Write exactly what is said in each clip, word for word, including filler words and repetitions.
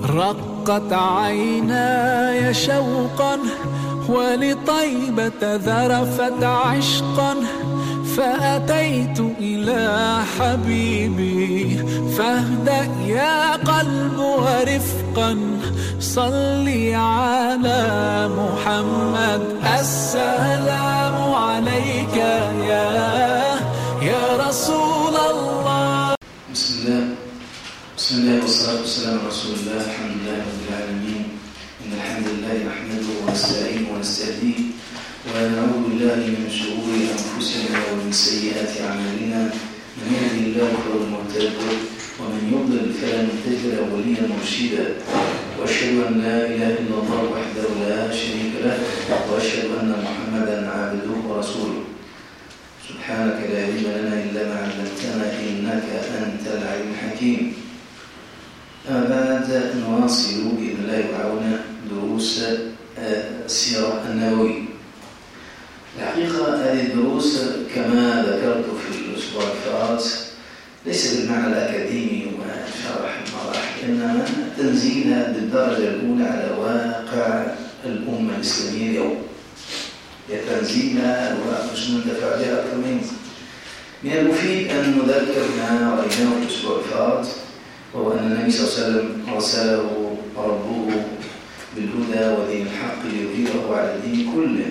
رقت عيناي شوقا ولطيبة ذرفت عشقا، فأتيت إلى حبيبي فاهدأ يا قلب ورفقا، صلي على محمد. السلام عليك يا يا رسول الله. بسم الله بسم الله والصلاة والسلام على رسول الله. الحمد لله رب العالمين. إن الحمد لله نحمده ونستعينه ونستهديه ونعوذ بالله من شرور أنفسنا ومن سيئات أعمالنا. من يهده الله فهو المهتد ومن يضلل فلن تجد له وليا مرشدا. وأشهد أن لا إله إلا الله وحده لا شريك له، وأشهد أن محمدا عبده ورسوله. سبحانك لا علم لنا إلا ما علمتنا إنك أنت العليم الحكيم. أما بعد، نواصل بإذن الله تعالى دروس السيرة النبوية. الحقيقة هذه الدروس كما ذكرت في الأسبوع الفات ليس بالمعنى الأكاديمي وشرح المراحل، إنما تنزيلها بالدرجة الأولى على واقع الأمة الإسلامية اليوم. تنزيلها الواقع مش منتفع بها أكثر منه. من المفيد أن نذكر ما رأيناه في الأسبوع الفات، وهو أن النبي صلى الله عليه وسلم أرسله ربه بالهدى ودين الحق ليظهره على الدين كله.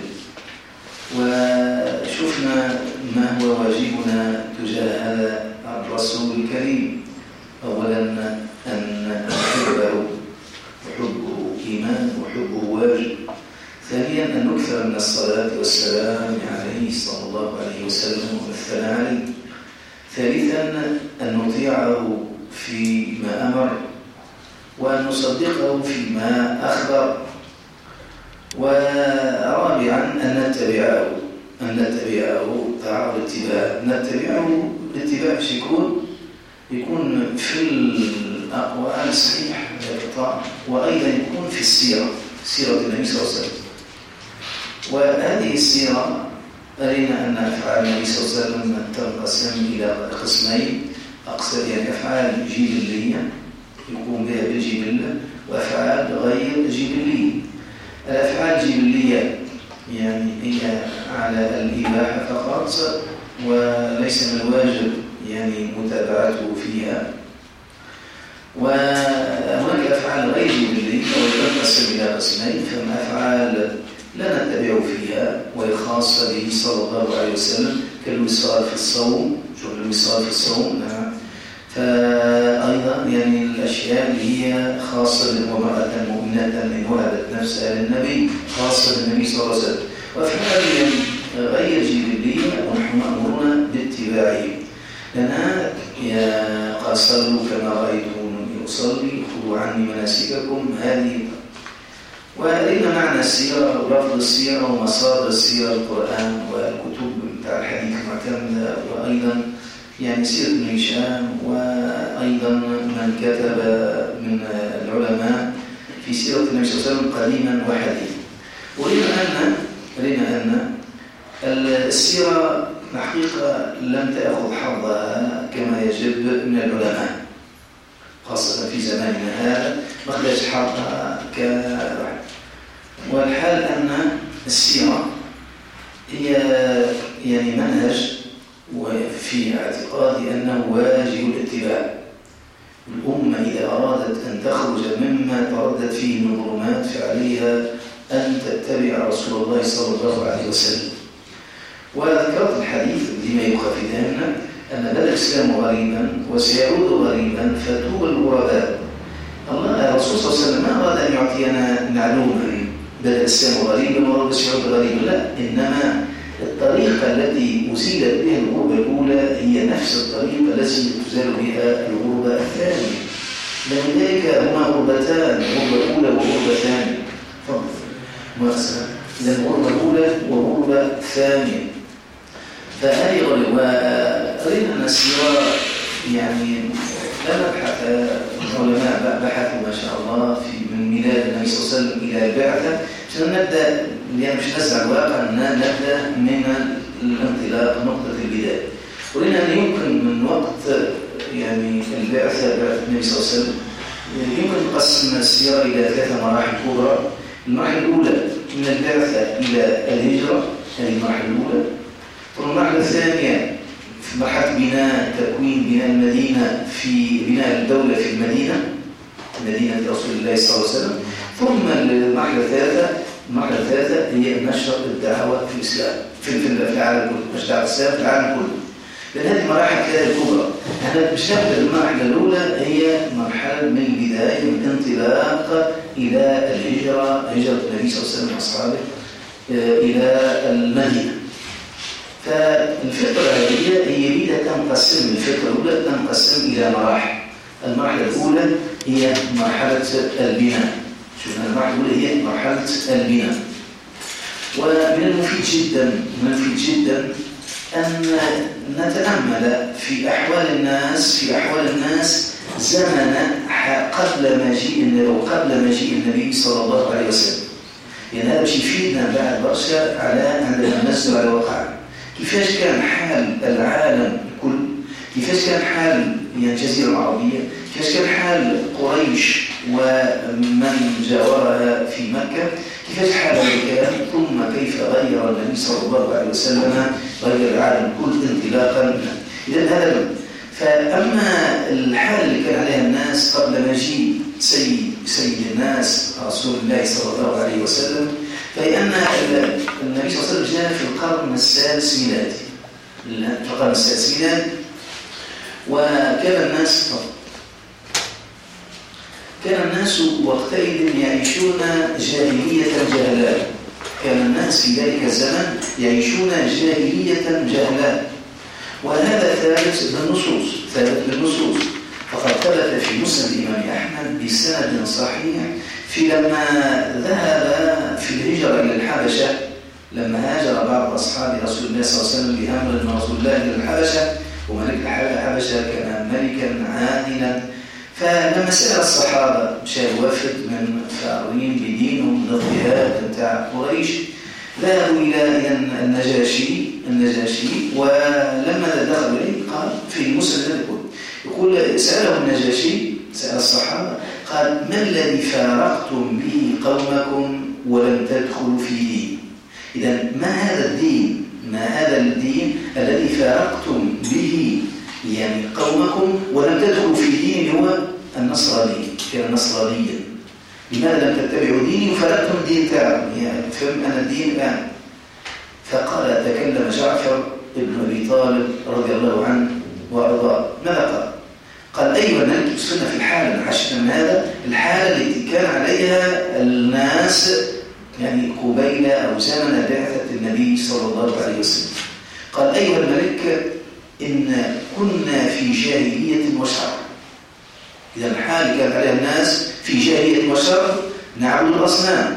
وشفنا ما هو واجبنا تجاه هذا الرسول الكريم. أولا أن نحبه، وحبه إيمان وحبه واجب. ثانيا أن نكثر من الصلاة والسلام عليه صلى الله عليه وسلم والثناء عليه. ثالثا أن نطيعه فيما أمر وأن نصدقه فيما أخبر. ورابعا أن نتبعه أن نتبعه طاعة الاتباع. نتبعه الاتباع يكون يكون في الأقوال الصحيحة الطاعة، وأيضا يكون في السيرة، سيرة النبي صلى الله عليه وسلم. وهذه السيرة أرينا أن أفعال النبي صلى الله عليه وسلم تنقسم إلى قسمين. أقصد يعني أفعال جبلية يقوم بها بالجبلة، وأفعال غير جبلية. الأفعال الجبلية يعني هي على الإباحة فقط، وليس من الواجب يعني متابعته فيها. وهناك أفعال غير جبلية وتنقسم إلى قسمين. فما أفعال لا نتبع فيها وهي خاصة به صلى الله عليه وسلم، كالوصال في الصوم. شوف الوصال في الصوم، نعم. فأيضا يعني الأشياء اللي هي خاصة بامرأة مؤمنة إن وهبت نفسها للنبي، خاصة بالنبي صلى الله عليه وسلم. وأفعال يعني غير جبلية ونحن مأمورون باتباعه، لأنها قال صلوا كما رأيتموني أصلي، خذوا عني مناسككم. هذه وقرينا معنى السيرة ولفظ السيرة ومصادر السيرة، القرآن والكتب بتاع الحديث المعتمدة، وأيضا يعني سيرة ابن هشام، وأيضا من كتب من العلماء في سيرة النبي صلى الله عليه وسلم قديما وحديثا. ورينا أن رينا أن السيرة الحقيقة لم تأخذ حظها كما يجب من العلماء، خاصة في زماننا هذا ما أخذت حظها كواحد. والحال أن السيرة هي يعني منهج، وفي اعتقادي أنه واجب الاتباع. الأمة إذا أرادت أن تخرج مما تردد فيه من ظلمات فعليها أن تتبع رسول الله صلى الله عليه وسلم. وذكرت الحديث لما يخافتنا أن بدأ الإسلام غريبا وسيعود غريبا فتوب الغرباء. الله الرسول صلى الله عليه وسلم ما أراد أن يعطينا معلومة بدأ الإسلام غريبا ورب سيعود غريبا، لا، إنما الطريقة التي أزيلت بها الغربة الأولى هي نفس الطريقة التي تزال بها الغربة الثانية. لذلك هما غربتان، غربة أولى وغربة ثانية. فضل مؤسسة إذا الغربة الأولى وغربة ثانية. فهذه غربة. وقرينا أن السيرة يعني لا نبحث، العلماء بحثوا ما شاء الله في من ميلاد النبي صلى الله عليه وسلم إلى البعثة، عشان نبدأ يعني مش نزع الواقع، نبدأ من الانطلاق، نقطة البداية. ولأن يمكن من وقت يعني البعثة بعثة النبي صلى الله عليه وسلم يمكن نقسم السيرة إلى ثلاثة مراحل كبرى. المرحلة الأولى من البعثة إلى الهجرة، هذه المرحلة الأولى. ثم المرحلة الثانية في مرحلة بناء تكوين بناء المدينة، في بناء الدولة في المدينة، مدينة رسول الله صلى الله عليه وسلم. ثم المرحلة الثالثة المرحلة الثالثة هي نشر الدعوة في الإسلام في في العالم كله، نشر الإسلام في العالم كله. لأن هذه مراحل ثلاثة كبرى. احنا بنشاهد المرحلة الأولى هي مرحلة من البداية، من انطلاق إلى الهجرة، هجرة النبي صلى الله عليه وسلم وأصحابه إلى المدينة. فالفترة هذه هي بدأ تنقسم، الفترة الأولى تنقسم إلى مراحل. المرحلة الأولى هي مرحلة البناء. شوفنا المرحلة الأولى هي مرحلة البناء. ومن المفيد جدا من المفيد جدا أن نتأمل في أحوال الناس في أحوال الناس زمن قبل مجيء وقبل مجيء النبي صلى الله عليه وسلم. يعني هذا باش يفيدنا بعد برشا على عندما ننزل على الواقع. كيفاش كان حال العالم الكل، كيفاش كان حال الجزيرة العربية، كيفاش كان حال قريش ومن جاورها في مكة، كيفاش حال كان، ثم كيف غير النبي صلى الله عليه وسلم غير العالم كل انطلاقا منه. إذا هذا. فأما الحال اللي كان عليها الناس قبل مجيء سيد سيد الناس رسول الله صلى الله عليه وسلم، فإن النبي صلى الله عليه وسلم جاء في القرن السادس ميلادي، في القرن السادس ميلادي. وكان الناس كان الناس وقتئذ يعيشون جاهلية جهلاء. كان الناس في ذلك الزمن يعيشون جاهلية جهلاء. وهذا ثابت بالنصوص ثابت بالنصوص فقد ثبت في مسند الإمام أحمد بسند صحيح في لما ذهب في الهجرة إلى الحبشة، لما هاجر بعض أصحاب رسول الله صلى الله عليه وسلم بأمر من رسول الله إلى الحبشة، وملك الحبشة كان ملكا عادلا. فلما سأل الصحابة شاء وفد من فارين بدينهم الاضطهاد بتاع قريش، ذهبوا إلى النجاشي النجاشي ولما دخلوا إليه قال في المسند يقول يقول سأله النجاشي سأل الصحابة قال: ما الذي فارقتم به قومكم ولم تدخلوا في دين؟ إذا ما هذا الدين ما هذا الدين الذي فارقتم به يعني قومكم ولم تدخلوا في دين؟ هو النصراني، كان نصرانيا. لماذا لم تتبعوا ديني وفارقتم الدين تاعكم؟ يعني فهم أنا الدين الآن. فقال تكلم جعفر ابن أبي طالب رضي الله عنه وأرضاه. ماذا قال؟ قال: أيوة أنتم وصلنا في الحالة عشان هذا الحالة التي كان عليها الناس يعني قبيل أو زمن بعثة النبي صلى الله عليه وسلم. قال: أيها الملك إن كنا في جاهلية وشر. إذا الحال كان عليها الناس في جاهلية وشر، نعبد الأصنام.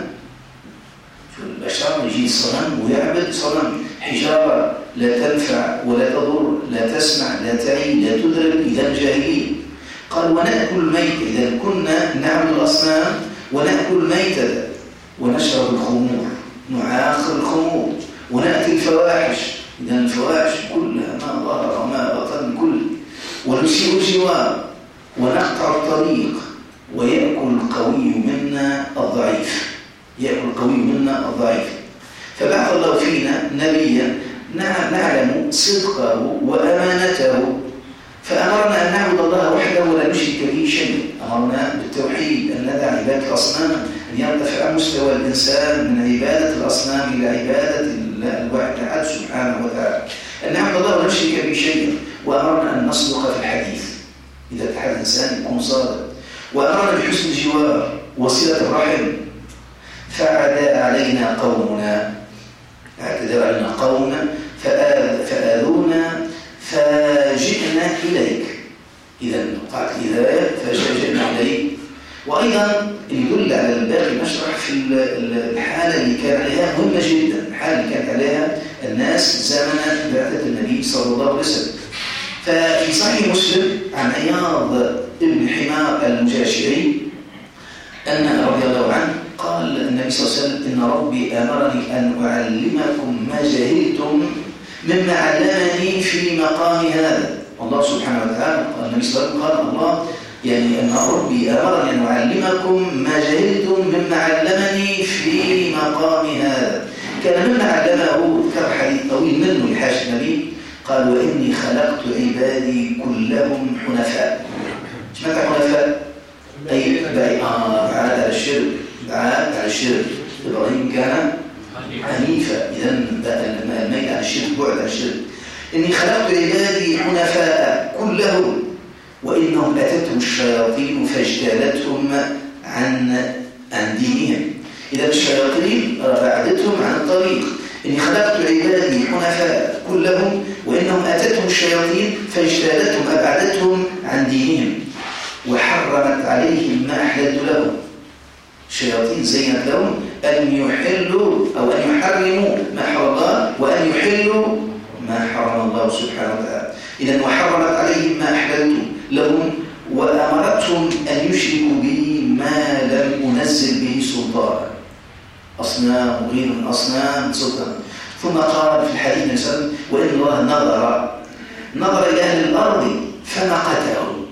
البشر يجي صنم ويعبد صنم، حجارة لا تنفع ولا تضر، لا تسمع لا تعي لا تدرك. إذا جاهلية. قال: ونأكل الميت. إذا كنا نعبد الأصنام ونأكل ميتة ونشرب الخمور، نعاخر الخمور، ونأتي الفواحش. إذا الفواحش كلها ما ظهر وما بطن كل، ونسيء الجوار، ونقطع الطريق، ويأكل القوي منا الضعيف يأكل القوي منا الضعيف. فبعث الله فينا نبيا نعلم صدقه وأمانته، فأمرنا أن نعبد الله وحده ولا نشرك به شيء. أمرنا بالتوحيد، أن ندع عبادة الأصنام، أن يرتفع مستوى الإنسان من عبادة الأصنام إلى عبادة الواحد الأحد سبحانه وتعالى، أن نعبد الله ولا نشرك به شيء. وأمرنا أن نصدق في الحديث، إذا تحدث الإنسان يكون صادق. وأمرنا بحسن الجوار وصلة الرحم. فعدا علينا قومنا اعتدى علينا قومنا فآذونا فجئنا إليك. إذا قطعت الهداية فجئنا إليك. وأيضا يدل على الباقي نشرح في الحالة اللي كان عليها مهمة جدا، الحالة اللي كانت عليها الناس زمن بعثة النبي صلى الله عليه وسلم. ففي صحيح مسلم عن عياض بن حمار المجاشعي أن رضي الله عنه قال النبي صلى الله عليه وسلم: إن ربي أمرني أن أعلمكم ما جهلتم مما علمني في مقام هذا. الله سبحانه وتعالى النبي صلى الله عليه وسلم قال: الله يعني أن ربي أمرني أن أعلمكم ما جهلتم مما علمني في مقام هذا. كان مما علمه ذكر حديث طويل منه لحاج النبي، قال وإني خلقت عبادي كلهم حنفاء. ايش معنى حنفاء؟ أي بعيد عن الشرك، بعاد عن الشرك. إبراهيم كان حنيفا، إذا الميل عن الشرك بعد عن الشرك. إني خلقت عبادي حنفاء كلهم وإنهم أتتهم الشياطين فاجتالتهم عن عن دينهم. إذا الشياطين بعدتهم عن الطريق. إني خلقت عبادي حنفاء كلهم وإنهم أتتهم الشياطين فاجتالتهم أبعدتهم عن دينهم وحرمت عليهم ما أحللت لهم. الشياطين زينت لهم أن يحلوا أو أن يحرموا ما حرم الله وأن يحلوا ما حرم الله سبحانه وتعالى. إذن وحرمت عليهم ما أحللت لهم وأمرتهم أن يشركوا بي ما لم أنزل به سلطانا، أصنام وغير من أصنام سلطان. ثم قال في الحديث مثلا وإن الله نظر نظر إلى أهل الأرض فمقتهم.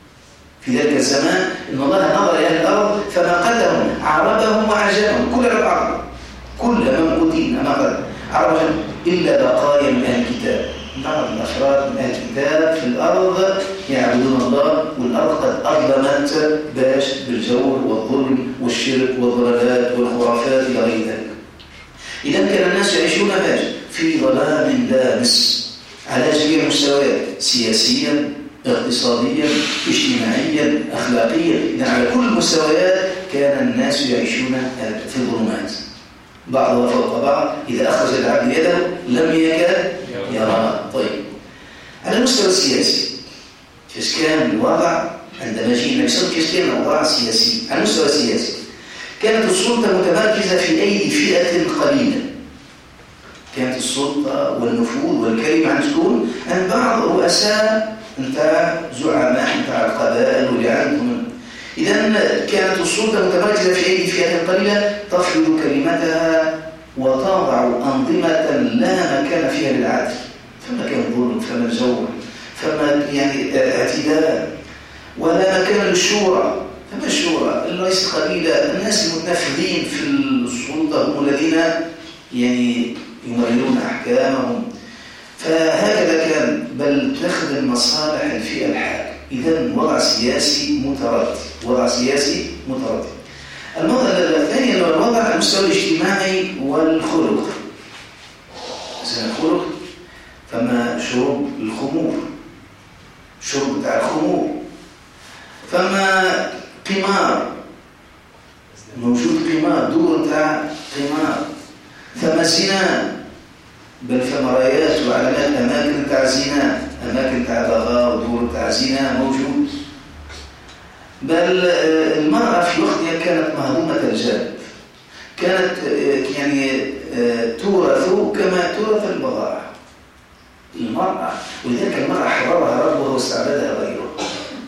في ذلك الزمان إن الله نظر إلى أهل الأرض فمقتهم عربهم وعجمهم كل العرب، كل من قتل أمام عربهم إلا بقايا من أهل الكتاب، بعض الأفراد من أهل الكتاب في الأرض يعبدون الله، والأرض قد أظلمت باش بالجور والظلم والشرك والضلالات والخرافات إلى غير ذلك. إذا كان الناس يعيشون باش في ظلام دامس على جميع المستويات، سياسيا اقتصاديا اجتماعيا أخلاقيا، إذا على كل المستويات كان الناس يعيشون في الظلمات بعضها فوق بعض. إذا أخرج العبد يده لم يكاد يرى. طيب على المستوى السياسي كيف كان الوضع عندما جينا بسبب كيف كان الوضع السياسي؟ على المستوى السياسي كانت السلطة متمركزة في أيدي فئة قليلة، كانت السلطة والنفوذ والكلمة عن تكون عن بعض رؤساء نتاع زعماء نتاع القبائل واللي عندهم. إذا كانت السلطة متمركزة في أيدي فئة قليلة تفرض كلمتها وتضع أنظمة لا مكان فيها للعدل، فما كان ظلم، فما جور، فما يعني اعتداء، ولا مكان للشورى. فما الشورى؟ الرئيس قليلة، الناس المتنفذين في السلطة هم الذين يعني يمررون أحكامهم. فهكذا كان، بل تخدم مصالح الفئة الحاكمة. إذا وضع سياسي متردد، وضع سياسي متردد. الموضوع الثاني هو الوضع على المستوى الاجتماعي والخلق. مثلا الخلق فما شرب الخمور، شرب بتاع الخمور، فما قمار موجود، قمار دور بتاع قمار، فما زنا، بل فما رايات وعلامات أماكن بتاع زنا، أماكن بتاع بغاء ودور بتاع زنا موجود. بل المرأة في وقتها كانت مهضومة الجانب، كانت يعني تورث كما تورث البضاعة المرأة، ولذلك المرأة حررها ربها واستعبدها غيره.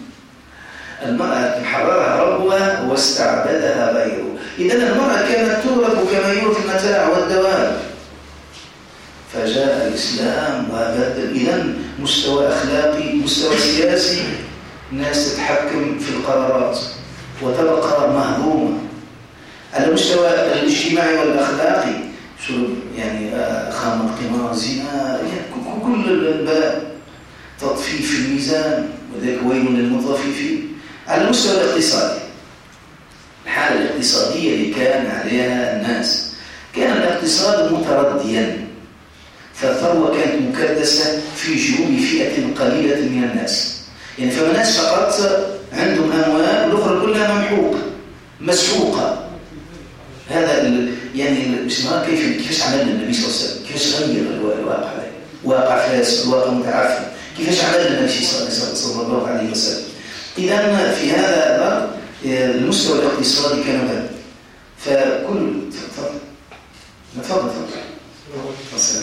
المرأة حررها ربها واستعبدها غيره. إذن المرأة كانت تورث كما يورث المتاع والدواب. فجاء الإسلام وبدل. إذن مستوى أخلاقي، مستوى سياسي، الناس تتحكم في القرارات وتبقى مهضومة. على المستوى الاجتماعي والأخلاقي شرب يعني خمر، قمار، زنا، يعني كل البلاء، تطفيف في الميزان، وذلك ويل للمطففين. على المستوى الاقتصادي، الحالة الاقتصادية اللي كان عليها الناس، كان الاقتصاد مترديا، فالثروة كانت مكدسة في جيوب فئة قليلة من الناس. يعني فما ناس فقط عندهم أموال، الأخرى كلها ممحوقة مسحوقة. هذا يعني بسمها كيف كيفاش عملنا النبي صلى الله عليه وسلم، كيفاش غير الواقع، واقع فاسد، واقع متعفن، كيفاش عملنا النبي صلى الله عليه وسلم. إذا في هذا المستوى الاقتصادي كان هذا. فكل تفضل تفضل تفضل.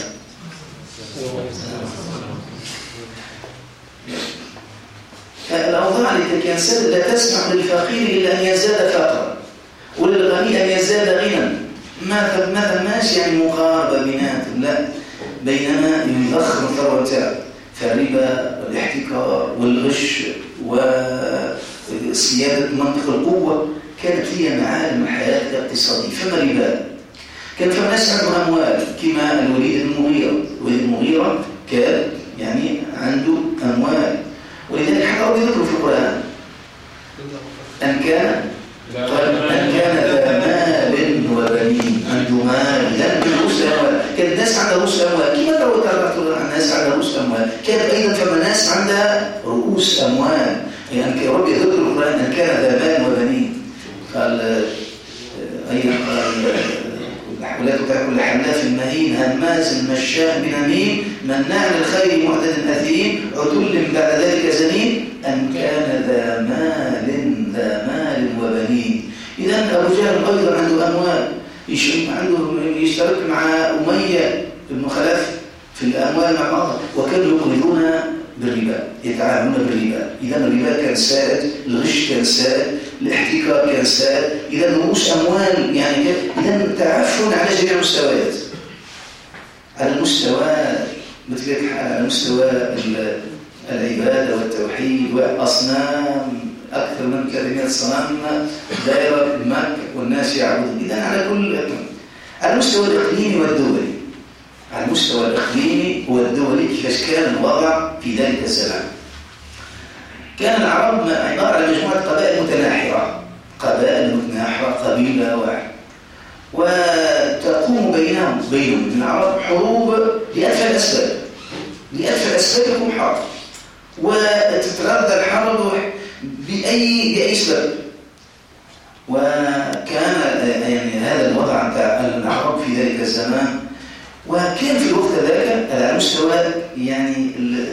الأوضاع التي كانت لا تسمح للفقير إلا أن يزداد فقرا وللغني أن يزداد غنى. ما ما ماشي يعني مقاربة بيناتهم، لا، بينما يضخم الثروة تاعه. فالربا والاحتكار والغش سيادة منطق القوة، كانت هي معالم الحياة الاقتصادية. فما ربا، كان فما ناس عندهم أموال كما الوليد المغيرة. الوليد المغيرة كان يعني عنده أموال، ولذلك حتى ربي يذكر في القرآن أن كان أن كان ذا مال وبنين، عنده مال، إذا رؤوس أموال. كان الناس عندها رؤوس أموال كما ترى الناس عندها رؤوس أموال، كانت أيضا فما ناس عندها رؤوس أموال. يعني ربي يذكر في القرآن أن كان ذا مال وبنين. قال أيضا ولا تطع كل حلاف مهين هماز مشاء بنميم مناع للخير معتد أثيم عتل بعد ذلك زنيم أن كان ذا مال ذا مال وبنين. إذا أبو جهل أيضا عنده أموال، عنده يشترك مع أمية بن خلف في الأموال مع بعض، وكانوا يقرضون بالربا، يتعاملون بالربا. إذا الربا كان سائد، الغش كان سائد، الاحتكار كان سائد. إذا رؤوس أموال يعني إذا تعفن على جميع المستويات، على المستوى مثل الحال، على مستوى العبادة والتوحيد والأصنام، أكثر من ثلاثمائة صنم دائرة مكة والناس يعبدون. إذا على كل على المستوى الإقليمي والدولي، على المستوى الإقليمي والدولي كيف كان الوضع في ذلك الزمان. كان العرب عبارة عن مجموعة قبائل متناحرة، قبائل متناحرة، قبيلة واحدة، وتقوم بينهم بينهم العرب حروب لأدفع الأسباب، لأدفع الأسباب يكون حرب، وتتردد الحرب بأي بأي سبب. وكان يعني هذا الوضع بتاع العرب في ذلك الزمان. وكان في الوقت ذاك على مستوى يعني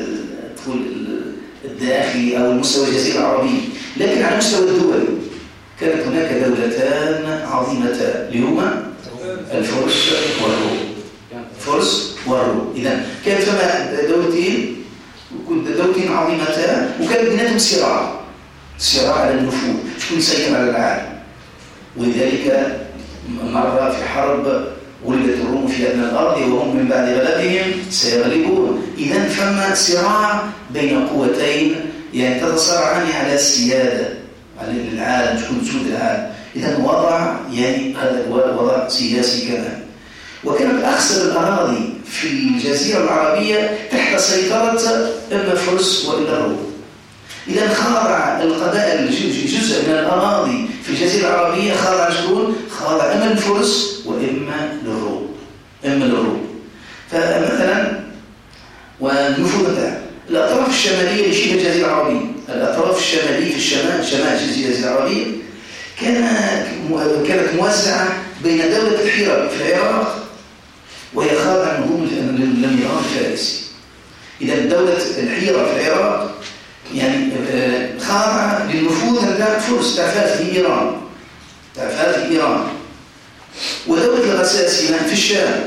الداخلي أو المستوى الجزيرة العربية، لكن على مستوى الدول كانت هناك دولتان عظيمتان لهما الفرس والروم. الفرس والروم. إذا كانت فما دولتين دولتين عظيمتان، وكان بيناتهم صراع صراع على النفوذ، شكون يسيطر على العالم. ولذلك مرة في حرب ولدت الروم في أدنى الأرض وهم من بعد غلبهم سيغلبون. إذا فما صراع بين قوتين يعني تتصارعان على السيادة على العالم، شكون تسود العالم. إذا وضع يعني هذا وضع سياسي كمان. وكانت أكثر الأراضي في الجزيرة العربية تحت سيطرة إما الفرس وإلا الروم. إذا خاضع القبائل جزء من الأراضي في الجزيرة العربية خاضع شكون؟ خاضع إما الفرس وإما للروم، إما للروم. فمثلا والنفوذ تاع الأطراف الشمالية لشبه الجزيرة العربية، الأطراف الشمالية في الشمال شمال الجزيرة العربية كانت كانت موزعة بين دولة الحيرة في العراق وهي خاضعة نظام النظام الفارسي. إذا دولة الحيرة في العراق يعني خاضعة للنفوذ تاع الفرس تاع فارس في إيران، تاع فارس في إيران. ودولة الغساسنة في الشام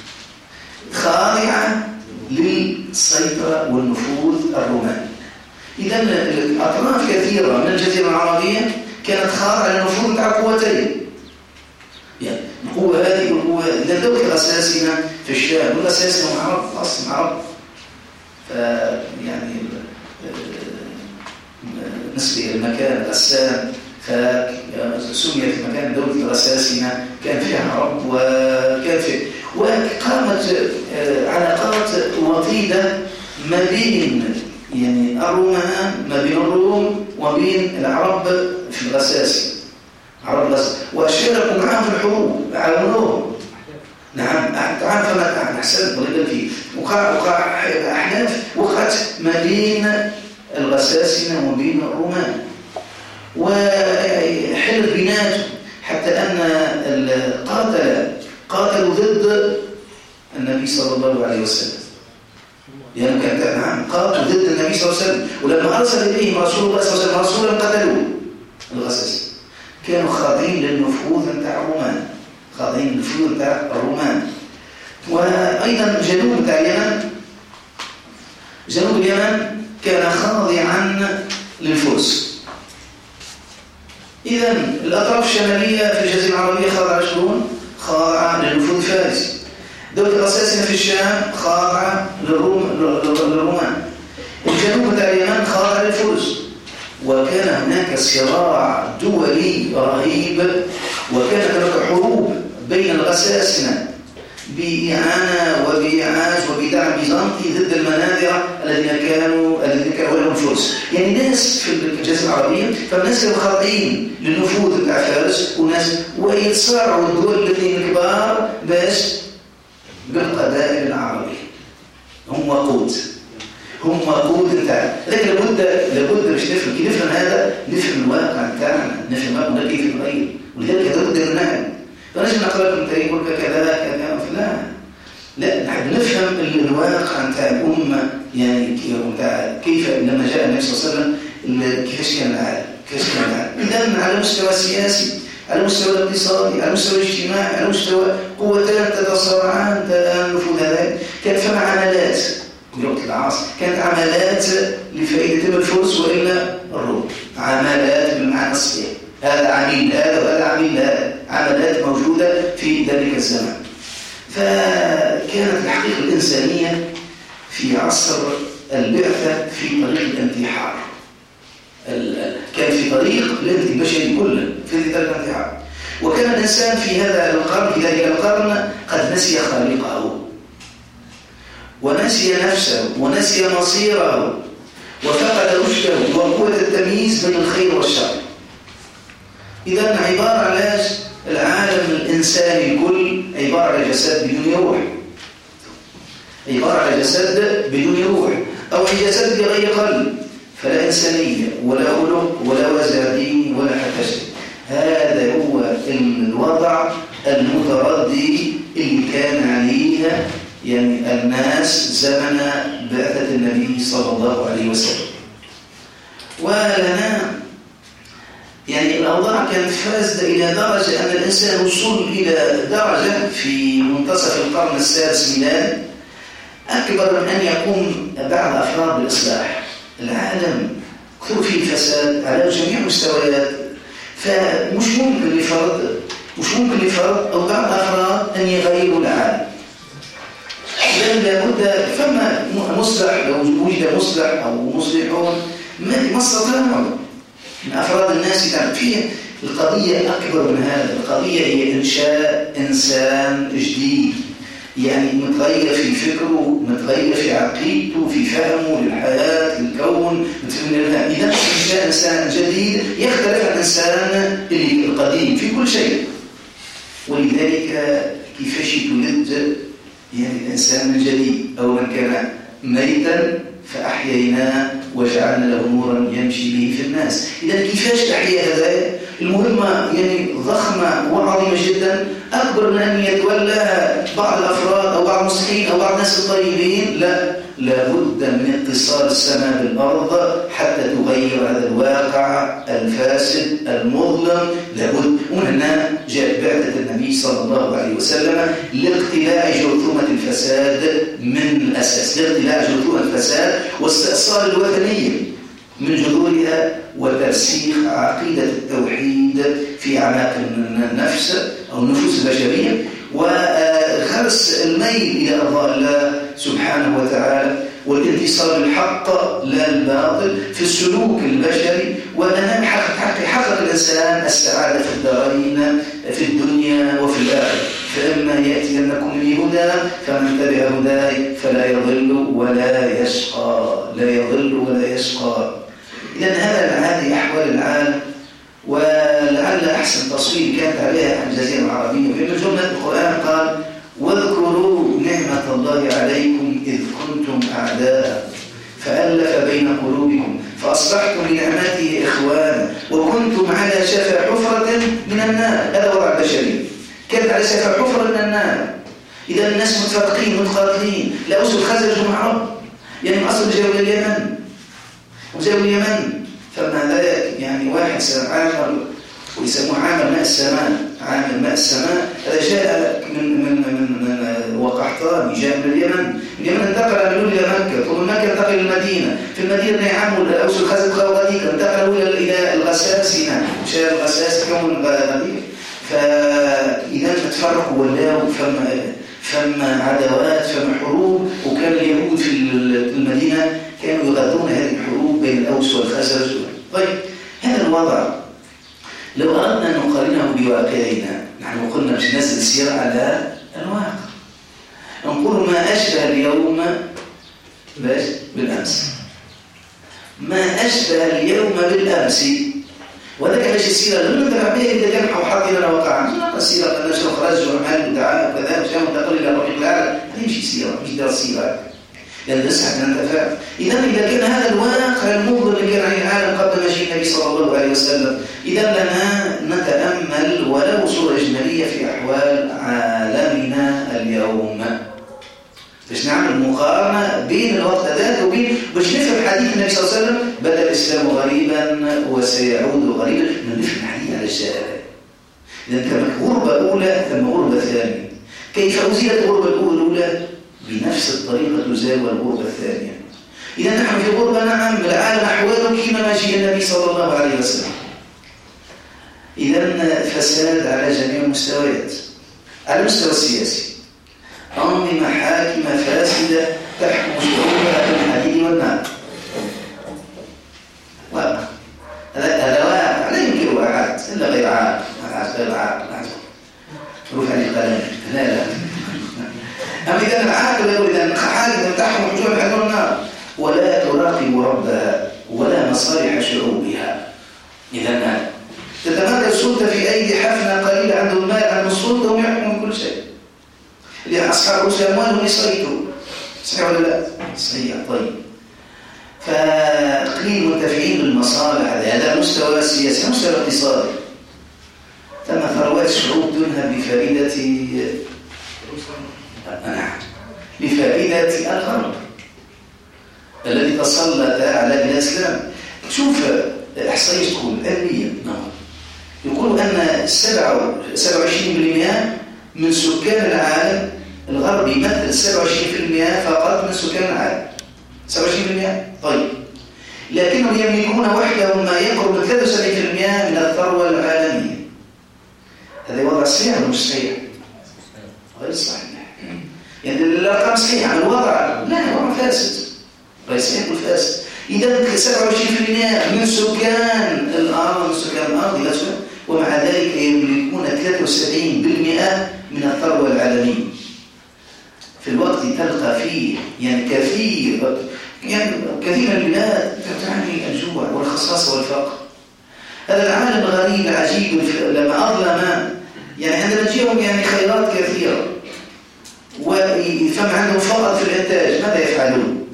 خاضعة للسيطرة والنفوذ الروماني. إذا أطراف كثيرة من الجزيرة العربية كانت خاضعة للنفوذ تاع قوتين، يعني القوة هذه والقوة. إذا دولة الغساسنة في الشام، والغساسنة هم عرب أصلا عرب، يعني نسبة المكان غسان، فسميت مكان دولة الغساسنة، كان فيها عرب وكان في وقامت علاقات وطيدة ما بين يعني الرومان، ما بين الروم وبين العرب في الغساسنة، عرب الغساسنة، وشاركوا معهم في الحروب، عاونوهم. نعم تعرف ما أحسنت ولكن فيه وقع وقع أحداث وقعت ما بين الغساسنة وبين الرومان، وحل بيناتهم حتى أن القاتل قاتلوا ضد النبي صلى الله عليه وسلم، لأنه يعني كان نعم قاتلوا ضد النبي صلى الله عليه وسلم. ولما أرسل إليهم رسول الله صلى الله عليه وسلم رسولا قتلوه الغساسنة. كانوا خاضعين للنفوذ بتاع الرومان، خاضعين للنفوذ بتاع الرومان. وأيضا جنوب بتاع اليمن، جنوب اليمن كان خاضعا للفرس. إذا الأطراف الشمالية في الجزيرة العربية خاضعة شلون؟ خاضعة للنفوذ الفارسي. دولة الغساسنة في الشام خاضعة للروم للرومان. الجنوب بتاع اليمن خاضع للفرس. وكان هناك صراع دولي رهيب، وكانت هناك حروب بين الغساسنة بإعانة وبإعاج وبدعم بيزنطي ضد المنابع الذين كانوا الذين كانوا لهم فرس. يعني ناس في الجزيرة العربية، فالناس كانوا خاضعين للنفوذ بتاع فارس وناس، ويتصارعوا الدول الاثنين الكبار باش بالقبائل العربية. هم وقود هم وقود نتاع، لكن لابد لابد باش نفهم كيف نفهم هذا، نفهم الواقع نتاعنا، نفهم واقعنا كيف يتغير، ولذلك هذا لابد ننام. فنجم نقرأ لكم تاريخ يقول كذا كذا لا لا نحب نفهم الواقع نتاع الأمة، يعني كيف لما جاء النبي صلى الله عليه وسلم كيفاش كان العالم، كيفاش كان العالم. إذا على المستوى السياسي، على المستوى الاقتصادي، على المستوى الاجتماعي، على مستوى قوتان تتصارعان نفوذ هذا، كانت فما عملات في وقت العصر، كانت عملات لفائدة الفرس وإلا الروم، عملات بالمعنى الصحيح، هذا عميل هذا وهذا عميل هذا، عملات موجودة في ذلك الزمن. فكانت الحقيقة الإنسانية في عصر البعثة في طريق الانتحار، كان في طريق البشري كله في طريق الانتحار. وكان الإنسان في هذا القرن في ذلك القرن قد نسي خالقه ونسي نفسه ونسي مصيره وفقد رشده وقوة التمييز بين الخير والشر. إذا عبارة عن العالم الإنساني الكل عبارة على جسد بدون روح، عبارة على جسد بدون روح، أو جسد بغير قلب، فلا إنسانية ولا خلق ولا وزع دين ولا حتى شيء. هذا هو الوضع المتردي اللي كان عليه يعني الناس زمن بعثة النبي صلى الله عليه وسلم. ولنا يعني الأوضاع كانت فاسدة إلى درجة أن الإنسان وصل إلى درجة في منتصف القرن السادس ميلادي أكبر من أن يقوم بعض أفراد بالإصلاح. العالم كثر فيه الفساد على جميع المستويات، فمش ممكن لفرد مش ممكن لفرد أو بعض أفراد أن يغيروا العالم. لأن لابد فما مصلح، لو وجد مصلح أو مصلحون ما استطاعوا من أفراد الناس كانت فيه. القضية أكبر من هذا، القضية هي إنشاء إنسان جديد، يعني متغير في فكره، متغير في عقيدته، في فهمه للحياة للكون. إذا إنشاء إنسان جديد يختلف عن الإنسان القديم في كل شيء. ولذلك كيفاش يتولد يعني الإنسان الجديد، أو من كان ميتا فأحييناه وجعلنا له نورا يمشي به في الناس. إذا كيفاش تحيا هذا؟ المهمة يعني ضخمة وعظيمة جدا، أكبر من أن يتولاها بعض الأفراد أو بعض المسلمين أو بعض الناس الطيبين. لا، لابد من اتصال السماء بالأرض حتى تغير هذا الواقع الفاسد المظلم. لابد. وهنا جاءت بعثة النبي صلى الله عليه وسلم لاقتلاع جرثومة الفساد من الأساس، لاقتلاع جرثومة الفساد واستئصال الوثنية من جذورها وترسيخ عقيدة التوحيد في أعماق النفس أو النفوس البشرية، وخرس الميل إلى أرضاء الله سبحانه وتعالى والانتصار للحق لا الباطل في السلوك البشري. وأن حقق حقق الإنسان السعادة في الدارين في الدنيا وفي الآخرة. فإما يأتينكم لي هدى فمن تبع هداي فلا يضل ولا يشقى، لا يضل ولا يشقى. إذن هذا هذه أحوال العالم، ولعل أحسن تصوير كانت عليها الجزيرة العربية. في جملة القرآن قال: واذكروا نعمة الله عليكم إذ كنتم أعداء فألف بين قلوبكم فأصبحتم بنعمته إخوانا وكنتم على شفا حفرة من النار. هذا وضع البشرية، كانت على شفا حفرة من النار. إذا الناس متفرقين متقاتلين، لا أصل الخزرج مع رب، يعني أصل جاءوا اليمن وجاءوا اليمن. فما ذلك يعني واحد عامل ويسموه عامل ماء السماء، عامل ماء السماء. هذا جاء من من من وقحطاني، جاء من اليمن. اليمن انتقل من إلى مكة، ثم مكة انتقل إلى المدينة. في المدينة يعمل الأوس الخزرج خواتيك، انتقلوا إلى الغساسنة، شاء الغساس كون غدير. فإذا تفرقوا ولاوا فما فما عداوات، فما حروب. وكان اليهود في المدينة كانوا يغذون هذه الحروب بين الأوس والخزرج طيب هذا الوضع لو أردنا أن نقارنه بواقعنا، نحن قلنا مش نزل سير على الواقع، نقول ما أشبه اليوم بالأمس، ما أشبه اليوم بالأمس، وذلك ماشي السيرة لما نتبع بها إذا كان حاطي لنا وقعا نقل السيرة قد نشر خرج وعمال وتعالى وكذا وشام وتقل إلى الرفيق الأعلى، هذه مش سيرة، مش دار سيرة، لأن نسحب من التفاعل. إذا إذا كان هذا الواقع المظلم اللي كان عليه العالم قبل مجيء النبي صلى الله عليه وسلم، إذا لنا نتأمل ولو صورة إجمالية في أحوال عالمنا اليوم، باش نعمل مقارنة بين الوقت ذاته وبين باش نفهم حديث النبي صلى الله عليه وسلم بدأ الإسلام غريبا وسيعود غريبا، نفهم حديث على الشارع. إذا كانت غربة أولى ثم غربة ثانية، كيف أزيلت الغربة الأولى؟ بنفس الطريقة تزال الغربة الثانية. إذا نحن في غربة، نعم، العالم أحواله كما مجيء النبي صلى الله عليه وسلم. إذا فساد على جميع المستويات، على المستوى السياسي أنظمة حاكمة فاسدة تحكم شعوبها بالحديد والنار. واقع، هذا واقع لا يمكن أحد إلا غير عاقل، غير عاقل رفع القلم، لا لا. أما إذا العاقل يقول إذا حاكم تحكم شعوبها بالحديد والنار ولا تراقب ربها ولا مصالح شعوبها، إذا تتمادى السلطة في أيدي حفنة قليلة عندهم المال، عندهم السلطة وهم يحكمون كل شيء. لأن أصحاب رؤوس أموالهم يسيطروا، صحيح ولا لا؟ صحيح. طيب فقليل منتفعين بالمصالح، هذا المستوى السياسي، المستوى الاقتصادي. ثم ثروات الشعوب تنهب بفائدة نعم بفائدة الغرب الذي تسلط على بلاد الإسلام. شوف إحصائية تقول علميا يقول أن سبعة وعشرين بالمئة من سكان العالم الغربي يمثل سبعة وعشرين بالمئة فقط من سكان العالم، سبعة وعشرين بالمئة. طيب لكنهم يملكون وحدهم ما يقرب من ثلاثة وسبعين بالمئة من الثروة العالمية. هذا وضع صحيح ولا مش صحيح؟ غير صحيح. يعني الأرقام صحيحة، الوضع لا، وضع فاسد، غير صحيح والفاسد. إذا سبعة وعشرين بالمئة من سكان الأرض من سكان الأرض ومع ذلك يملكون ثلاثة وسبعين بالمئة من الثروة العالمية. في الوقت تلقى فيه يعني كثير يعني كثير من البلاد تعاني الجوع والخصاصة والفقر. هذا العالم غريب عجيب لما أظلم، يعني عندما تجيهم يعني خيرات كثيرة وفهم عندهم فقر في الإنتاج، ماذا يفعلون؟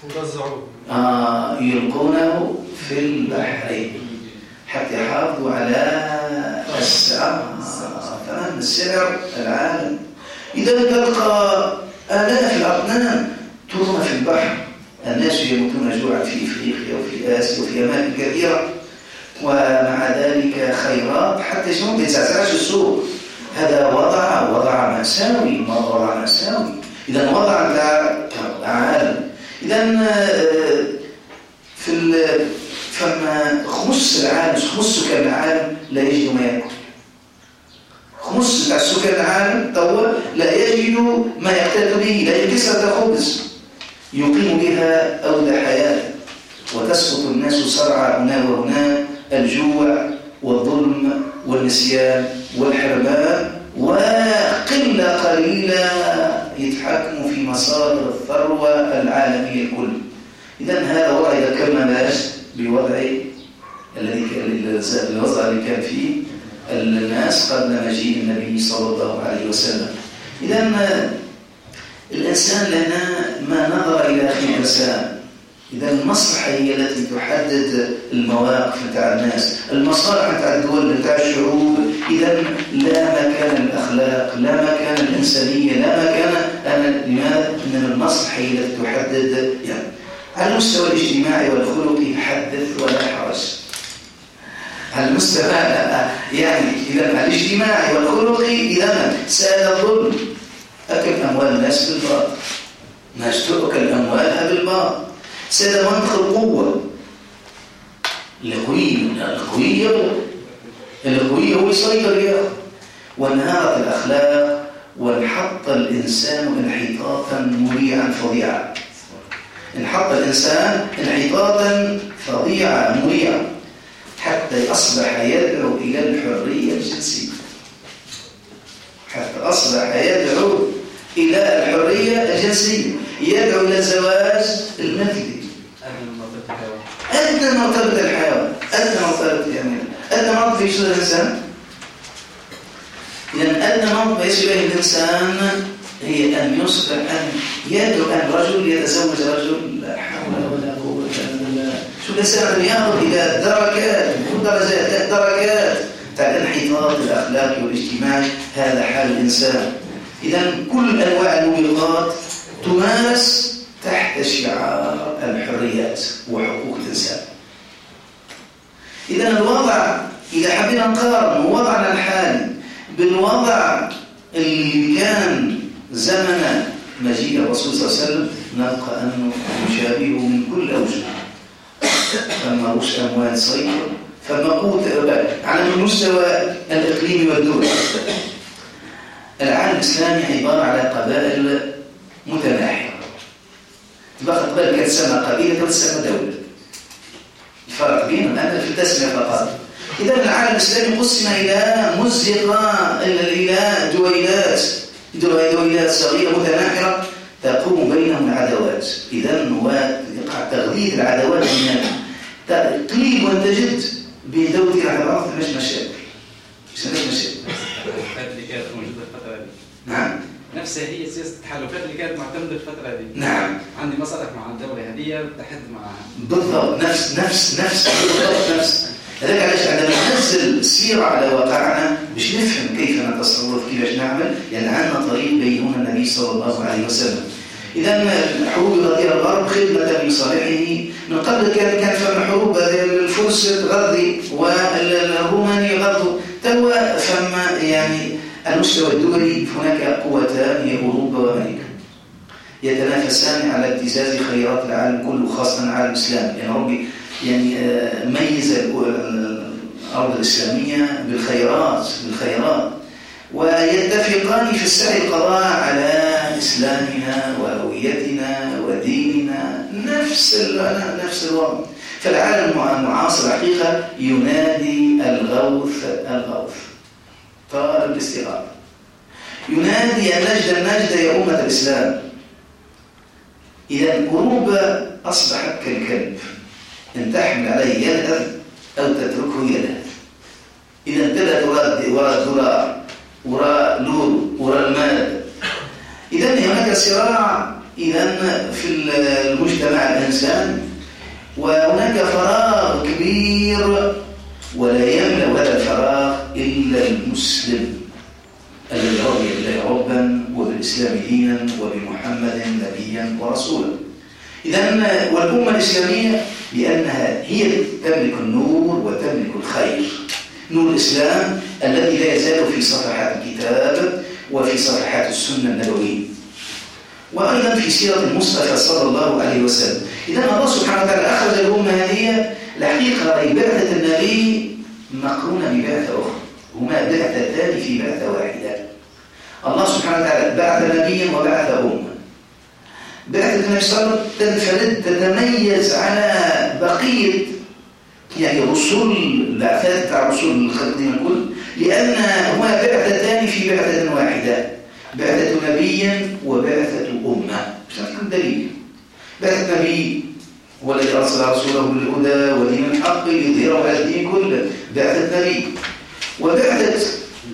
آه يلقونه في البحر حتى يحافظوا على السعر، تمام السعر العالم. إذا تلقى آلاف الأطنان ترمى في البحر، الناس يموتون جوعا في إفريقيا وفي آسيا وفي أماكن كثيرة، ومع ذلك خيرات حتى شنو يتزعزعش السوق. هذا وضع وضع مأساوي، وضع مأساوي. إذا وضع العالم، إذا في فما خمس العالم، خمس سكان العالم لا يجد ما يأكل. خمس سكان العالم توا لا يجد ما يقتات به، لا يجد كسرة خبز يقيم بها أود حياة، وتسقط الناس صرعى هنا وهنا، الجوع والظلم والنسيان والحرمان، وقلة قليلة يتحكموا في مصادر الثروة العالمية الكل. إذا هذا وضع ذكرنا باش بوضع الذي الوضع اللي كان فيه الناس قبل مجيء النبي صلى الله عليه وسلم. إذا الإنسان لنا ما نظر إلى أخي الإنسان. إذا المصلحة هي التي تحدد المواقف نتاع الناس، المصالح نتاع الدول نتاع الشعوب. إذا لا مكان الأخلاق، لا مكان الإنسانية، لا مكان أنا لماذا؟ إن المصلحة هي التي تحدد. يعني على المستوى الاجتماعي والخلقي حدث ولا حرج. على المستوى يعني إذا الاجتماعي والخلقي إذا ساد الظلم، أكل أموال الناس بالباطل، ناس تؤكل أموالها بالباطل، ساد منطق القوة. القوي القوي القوي هو يسيطر ياخذ، وانهارت الأخلاق وانحط الإنسان انحطاطا مريعا فظيعا. انحط الإنسان انحطاطا فظيعا مريعا. حتى أصبح يدعو إلى الحرية الجنسية، حتى أصبح يدعو إلى الحرية الجنسية، يدعو إلى الزواج المثلي. أدنى مرتبة الحيوان، أدنى مرتبة يعني أدنى مرتبة في شغل الإنسان. لأن أدنى مرتبة يصل إليه الإنسان هي أن يصبح أن يدعو أن رجل يتزوج رجل. لا حول ولا قوة إلا بالله. شو الإنسان أن يهرب إلى دركات درجات دركات تاع الانحطاط الأخلاقي والاجتماعي. هذا حال الإنسان. إذا كل أنواع الموبقات تمارس تحت شعار الحريات وحقوق الإنسان. إذا الوضع إذا حبينا نقارن وضعنا الحالي بالوضع اللي كان زمن مجيء الرسول صلى الله عليه وسلم، نلقى أنه يشابهه من كل أوجه. فما روش أموال صيد، فما قوة على المستوى الإقليمي والدولي. العالم الإسلامي عبارة على قبائل متناحية. تبقى قبائل كانت تسمى قبيلة وتسمى دولة. الفرق بينهم أن في التسمية فقط. إذا العالم الإسلامي قسم إلى مزقة، إلى دويلات دويلات صغيرة متناحرة تقوم بينهم العداوات. إذا ويقع تغذية العداوات بينهم. تقليب وأنت جد بين دولتين على بعض مش مشاكل. مش مشاكل. اللي كانت موجودة الفترة دي. نعم. نفسها هي سياسة التحالفات اللي كانت معتمدة الفترة دي. نعم. عندي مصالح مع الدولة هذه بتحد معها. بالضبط نفس نفس نفس بالضبط نفس. هذاك علاش عندما ننزل السيرة على واقعنا باش نفهم كيف نتصرف كيفاش نعمل، لأن عندنا طريق بيننا النبي صلى الله عليه وسلم. إذا الحروب يغذيها الغرب خدمة لصالحه. من قبل كان كان فما حروب الفرس تغذي والروماني يغذوا. توا فما يعني المستوى الدولي هناك قوتان هي أوروبا وأمريكا يتنافسان على ابتزاز خيرات العالم كله، خاصة العالم الإسلامي. يعني ربي يعني ميز الأرض الإسلامية بالخيرات بالخيرات ويتفقان في السعي القضاء على إسلامنا وهويتنا وديننا. نفس نفس الوضع. فالعالم المعاصر حقيقة ينادي الغوث الغوث طالب الاستغاثة، ينادي النجد النجد يا أمة الإسلام. إذا أوروبا أصبحت كالكلب، إن تحمل عليه يلهث أو تتركه يلهث. إذا ابتدأت وراء الدولار وراء لورو وراء المال. إذا هناك صراع إذا في المجتمع الإنساني، وهناك فراغ كبير ولا يملأ هذا الفراغ إلا المسلم الذي رضي بالله ربا وبالإسلام دينا وبمحمد نبيا ورسولا. إذا والأمة الإسلامية لأنها هي تملك النور وتملك الخير، نور الإسلام الذي لا يزال في صفحات الكتاب وفي صفحات السنة النبوية وأيضا في سيرة المصطفى صلى الله عليه وسلم. إذا الله سبحانه وتعالى أخرج الأمة هذه الحقيقة أي بعثة النبي مقرونة ببعثة أخرى، هما بعثتان في بعثة واحدة. الله سبحانه وتعالى بعث نبيا وبعث أمة. بعثة النبي صلى الله عليه وسلم تنفرد تتميز على بقية يعني رسول البعثات تاع رسول الخلقين الكل، لأن هما بعثتان في بعثة واحدة، بعثة نبيا وبعثة أمة. مش نعطيكم دليل. بعثة نبي هو الذي أرسل رسوله بالهدى ودين الحق ليظهره على الدين كله، بعثة نبي. وبعثة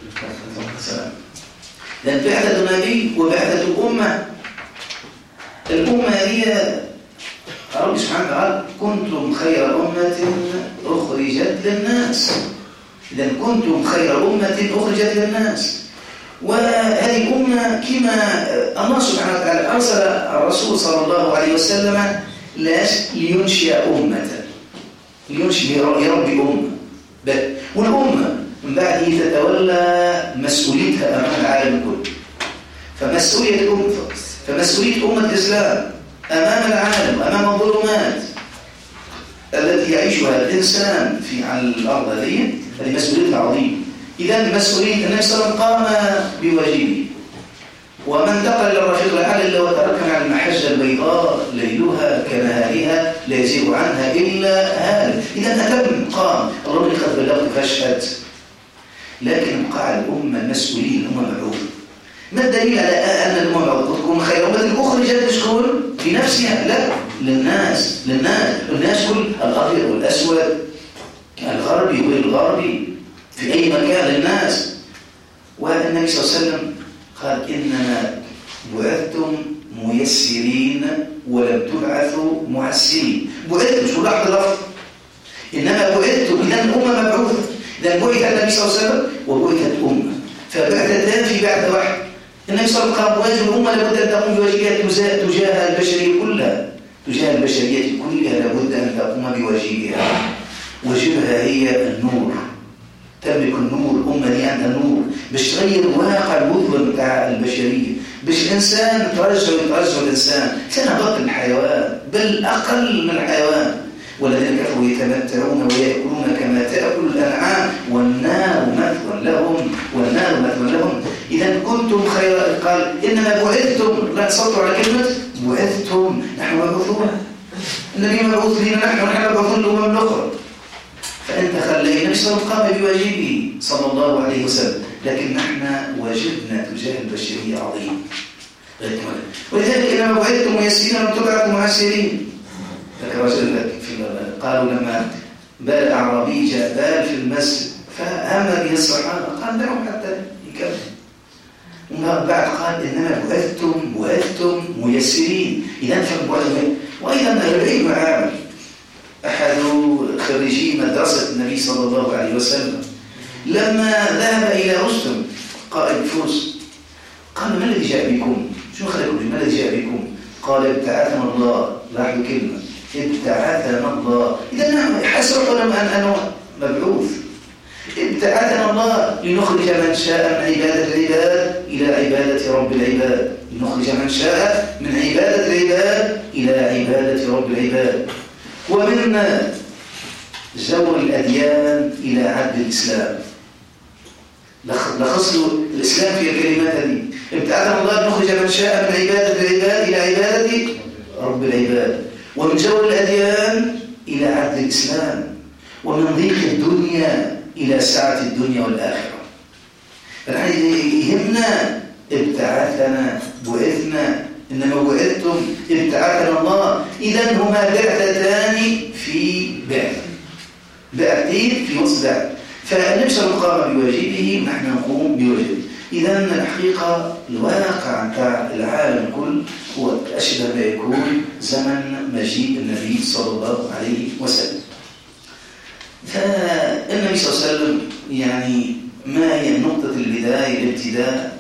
لأن بعثة نبي وبعثة أمة. الأمة هي رب سبحانه وتعالى كنتم خير أمة أخرجت للناس. إذا كنتم خير أمة أخرجت للناس. وهذه الأمة كما الله سبحانه وتعالى أرسل الرسول صلى الله عليه وسلم لينشئ أمة، لينشئ يربي أمة. والأمة من بعده تتولى مسؤوليتها أمام العالم كله. فمسؤولية الأمة فمسؤولية أمة الإسلام أمام العالم أمام الظلمات التي يعيشها الإنسان في على الأرض هذه، هذه مسؤولية عظيمة. إذا مسؤولية النبي صلى الله عليه وسلم قام بواجبه، ومن انتقل للرفيق الأعلى إلا وتركنا على المحجة البيضاء ليلها كنهارها لا يزيغ عنها إلا هالك. إذا أتم قام اللهم إني قد بلغت فاشهد. لكن قاع الأمة المسؤولين الأمة مبعوثة. ما الدليل على أن الأمة مبعوثة تكون خير أمة أخرجت تشكون في نفسها؟ لا، للناس للناس الناس كل الأبيض والأسود الغربي والغربي في أي مكان للناس. والنبي صلى الله عليه وسلم قال إنما بعثتم ميسرين ولم تبعثوا معسرين. بعثتم شو لاحظ اللفظ؟ إنما بعثتم، إذا الأمة مبعوثة. إذا بعث النبي صلى الله عليه وسلم وبعثت أمة، فبعثتان في بعثة واحد. النبي صلى الله عليه وسلم قال الأمة لابد أن تقوم بواجبها تجاه البشرية كلها، تجاه البشرية كلها لابد أن تقوم بواجبها. واجبها هي النور، تملك النور. الأمة دي عندها نور باش تغير واقع المظلم بتاع البشرية، باش إنسان ترجع ويترجع الإنسان سنبقى الحيوان بل أقل من الحيوان. والذين كفروا يتمتعون ويأكلون كما تأكل الأنعام والنار مثوى لهم والنار مثوى لهم. إذا كنتم خير، قال إنما بعثتم، لا تصدروا على كلمة بعثتم، نحن مبعوثون. النبي مبعوث لنا نحن ونحن مبعوثون للأمم الأخرى. فأنت خلينا النبي صلى الله عليه وسلم قام بواجبه صلى الله عليه وسلم، لكن نحن واجبنا تجاه البشرية عظيم. ولذلك إنما بعثتم ميسرين ولم تبعثوا معسرين. قالوا لما بال أعرابي جاء بال في المسجد فهم به الصحابة قال دعوا حتى يكمل. وما بعد قال إنما بعثتم بعثتم ميسرين. إذا فبعثتم. وأيضا أهل العلم عامل أحد خريجي مدرسة النبي صلى الله عليه وسلم لما ذهب إلى رستم قائد الفرس قال ما الذي جاء بكم؟ شو خلقكم؟ ما الذي جاء بكم؟ قال ابتعثنا الله. لاحظوا كلمة ابتعثنا الله. إذا نعم حسرق لما أنه مبعوث. ابتعثنا الله لنخرج من شاء من عبادة العباد إلى عبادة رب العباد، لنخرج من شاء من عبادة العباد إلى عبادة رب العباد، ومن جور الأديان إلى عبد الإسلام. لخص الإسلام في الكلمات هذه. ابتعثنا الله لنخرج من شاء من عبادة العباد إلى عبادة رب العباد، ومن جور الأديان إلى عبد الإسلام، ومن ضيق الدنيا إلى سعة الدنيا والآخرة. فنحن يهمنا ابتعثنا بعثنا، إنما بعثتم ابتعثنا الله. إذن هما بعثتان في بعثة، بعثتين في نص بعث. فالنبي صلى الله عليه وسلم قام بواجبه نحن نقوم بواجبه. إذن الحقيقة الواقع بتاع العالم كل هو أشبه ما يكون زمن مجيء النبي صلى الله عليه وسلم. فالنبي صلى الله عليه وسلم يعني ما هي نقطة البداية الابتداء؟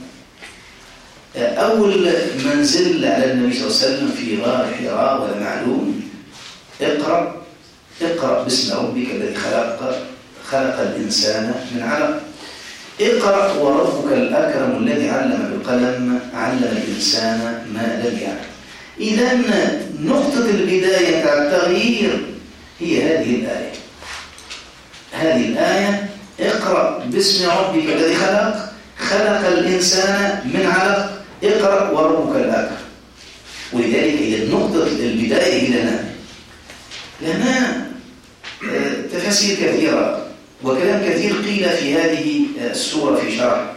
أول منزل على النبي صلى الله عليه وسلم في غار حراء ولا معلوم اقرأ اقرأ باسم ربك الذي خلق خلق الإنسان من علق. اقرأ وربك الأكرم الذي علم بالقلم علم الإنسان ما لم يعلم. إذن نقطة البداية بتاع التغيير هي هذه الآية. هذه الآية اقرأ باسم ربك الذي خلق خلق الإنسان من علق اقرأ وربك الأكرم. ولذلك هي نقطة البداية لنا لنا تفاسير كثيرة وكلام كثير قيل في هذه السورة في شرح.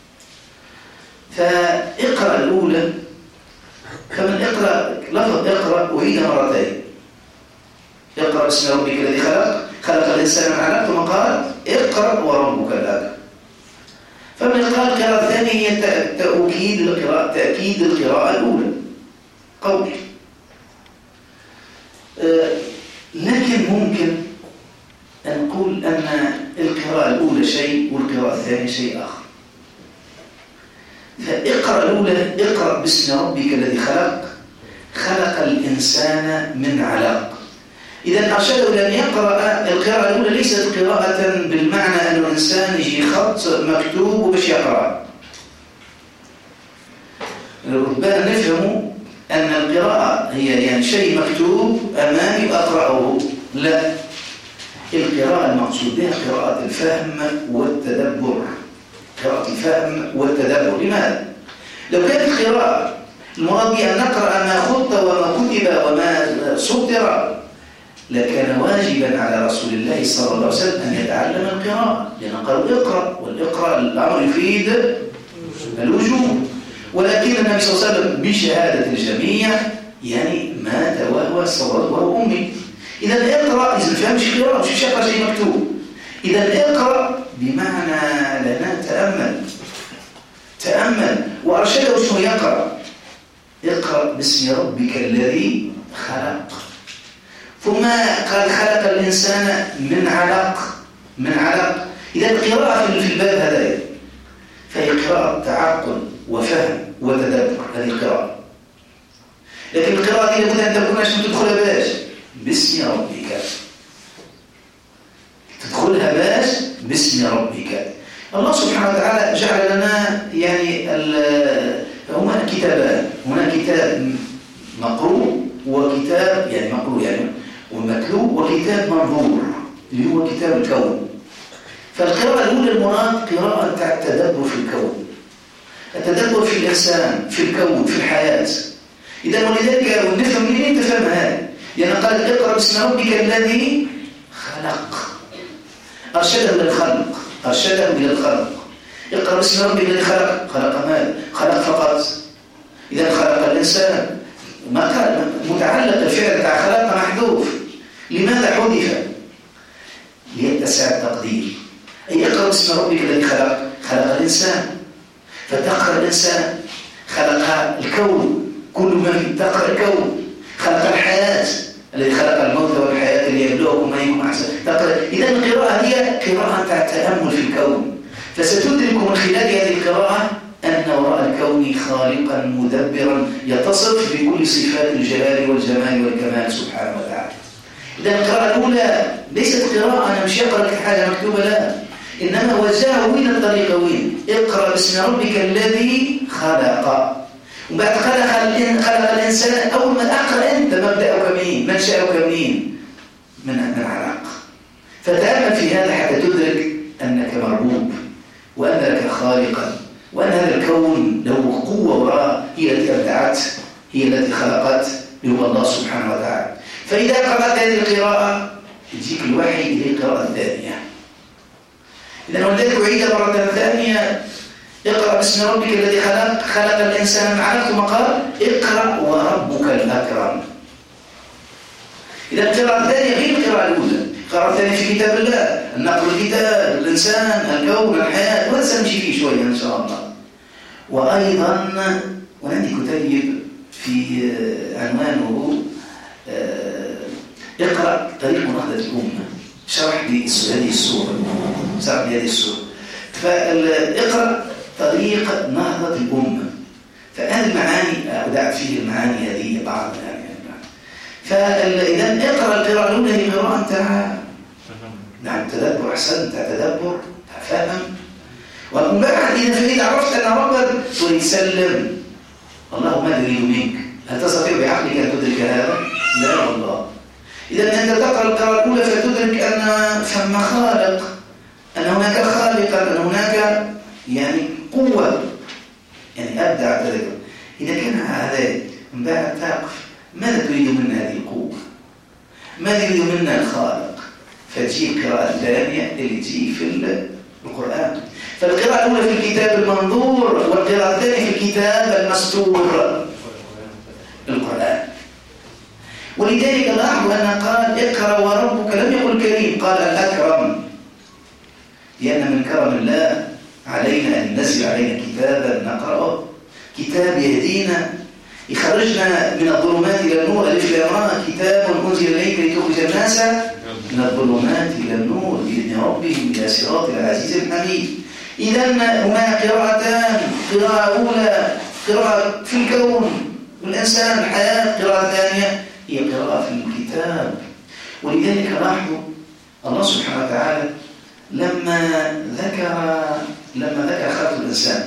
فاقرأ الأولى كمن اقرأ لفظ اقرأ أعيد مرتين. اقرأ باسم ربك الذي خلق خلق الإنسان من علق ثم قال اقرأ وربك الأكرم. فمن القراءة القراءة الثانية هي تأكيد القراءة تأكيد القراءة الأولى قول. أه لكن ممكن أن نقول أن القراءة الأولى شيء والقراءة الثانية شيء آخر. فاقرأ الأولى اقرأ باسم ربك الذي خلق خلق الإنسان من علق. إذا أرشد إلى أن يقرأ القراءة الأولى ليست قراءة بالمعنى أن الإنسان يجي خط مكتوب وبش يقرأ. ربما نفهم أن القراءة هي يعني شيء مكتوب أمامي وأقرأه. لا، القراءة المقصود بها قراءة الفهم والتدبر. قراءة الفهم والتدبر. لماذا؟ لو كانت القراءة المراد بها أن نقرأ ما خط وما كتب وما سطر لكان واجبا على رسول الله صلى الله عليه وسلم أن يتعلم القراءة، لأن قالوا اقرأ، والإقراء الأمر يفيد الوجوب. ولكن النبي صلى الله عليه وسلم بشهادة الجميع يعني مات وهو صغير وهو أمي. إذا اقرأ إذا فهم مش قراءة مش شقة شيء مكتوب. إذا اقرأ بمعنى لنا تأمل تأمل وأرشده شنو يقرأ. اقرأ باسم ربك الذي خلق، ثم قال خلق الإنسان من علق من علق. إذا القراءة في الباب هذا فهي قراءة تعقل وفهم وتدبر، هذه القراءة. لكن القراءة دي لابد أن تكون عشان تدخلها باش باسم ربك، تدخلها باش باسم ربك. الله سبحانه وتعالى جعل لنا يعني هما كتابان، هنا كتاب مقروء وكتاب يعني مقروء يعني ومتلو وكتاب منظور اللي هو كتاب الكون. فالقراءة الأولى المراد قراءة تاع التدبر في الكون، التدبر في الإنسان في الكون في الحياة. إذا ولذلك ونفهم منين تفهم هذا، لأن قال اقرأ باسم ربك الذي خلق، أرشدهم للخلق أرشدهم إلى الخلق. اقرأ باسم ربك الذي خلق، خلق ماذا؟ خلق فقط. إذا خلق الإنسان ما قال متعلق الفعل تاع خلق محذوف. لماذا حذف؟ ليتسع التقدير. أي اقرأ باسم ربك الذي خلق، خلق الإنسان، فتقرأ الإنسان، خلق الكون كل ما في تقرأ الكون، خلق الحياة الذي خلق الموت والحياة ليبلوكم أيكم أحسن تقرأ. إذا القراءة هي قراءة تاع التأمل في الكون، فستدرك من خلال هذه القراءة أن وراء الكون خالقا مدبرا يتصف بكل صفات الجلال والجمال والكمال سبحانه وتعالى. إذا القراءة الأولى ليست قراءة أنا مش أقرأ لك حاجة مكتوبة، لا، إنما وجهه وين الطريقة وين؟ اقرأ باسم ربك الذي خلق. وبعد خلق خلق الإنسان، أول ما أقرأ أنت مبدأك منين؟ منشأك منين؟ من من علق. فتأمل في هذا حتى تدرك أنك مربوب وأن لك خالقا وأن هذا الكون له قوة وراء هي التي أبدعت هي التي خلقت هو الله سبحانه وتعالى. فإذا قرأت هذه القراءة يجيك الوحي إلى القراءة الثانية. إذا ولذلك أعيد مرة ثانية اقرأ باسم ربك الذي خلق خلق الإنسان من علق، ثم قال اقرأ وربك الأكرم. إذا القراءة الثانية غير القراءة الأولى. القراءة الثانية في كتاب الله، النقل الكتاب، الإنسان، الكون، الحياة، وهذا سنمشي فيه شوية إن شاء الله. وأيضا وعندي كتيب في عنوانه اقرأ طريق نهضة الأمة، شرح بهذه السورة شرح بهذه السورة فاقرأ طريق نهضة الأمة. فهذه المعاني أودعت فيه المعاني هذه بعض يعني. فإذا اقرأ القراءة الأولى هي قراءة تاع نعم تدبر، أحسن تاع تدبر تاع فهم. ومن بعد إذا فإذا عرفت أن ربك ويسلم الله ما يريد منك، هل تستطيع بعقلك أن تدرك هذا؟ لا والله. إذا أنت تقرأ القراءة الأولى فتدرك أن ثم خالق، أن هناك خالقا، أن هناك يعني قوة يعني أبدع تذكر. إذا كان هذا من بعد تقف ماذا تريد منا هذه القوة؟ ماذا يريد منا الخالق؟ فتجي القراءة الثانية اللي تجي في القرآن. فالقراءة الأولى في الكتاب المنظور والقراءة الثانية في الكتاب المستور القرآن. ولذلك لاحظوا أن قال اقرأ وربك لم يقل كريم، قال الأكرم، لأن من كرم الله علينا أن ننزل علينا كتابا نقرأه، كتاب يهدينا يخرجنا من الظلمات إلى النور. ألف لام را كتاب أنزل إليك لتخرج الناس من الظلمات إلى النور بإذن ربهم إلى صراط العزيز الحميد. إذا هناك قراءتان، قراءة أولى قراءة في الكون والإنسان الحياة، قراءة ثانية هي قراءة في الكتاب. ولذلك لاحظوا الله سبحانه وتعالى لما ذكر لما ذكر خلق الإنسان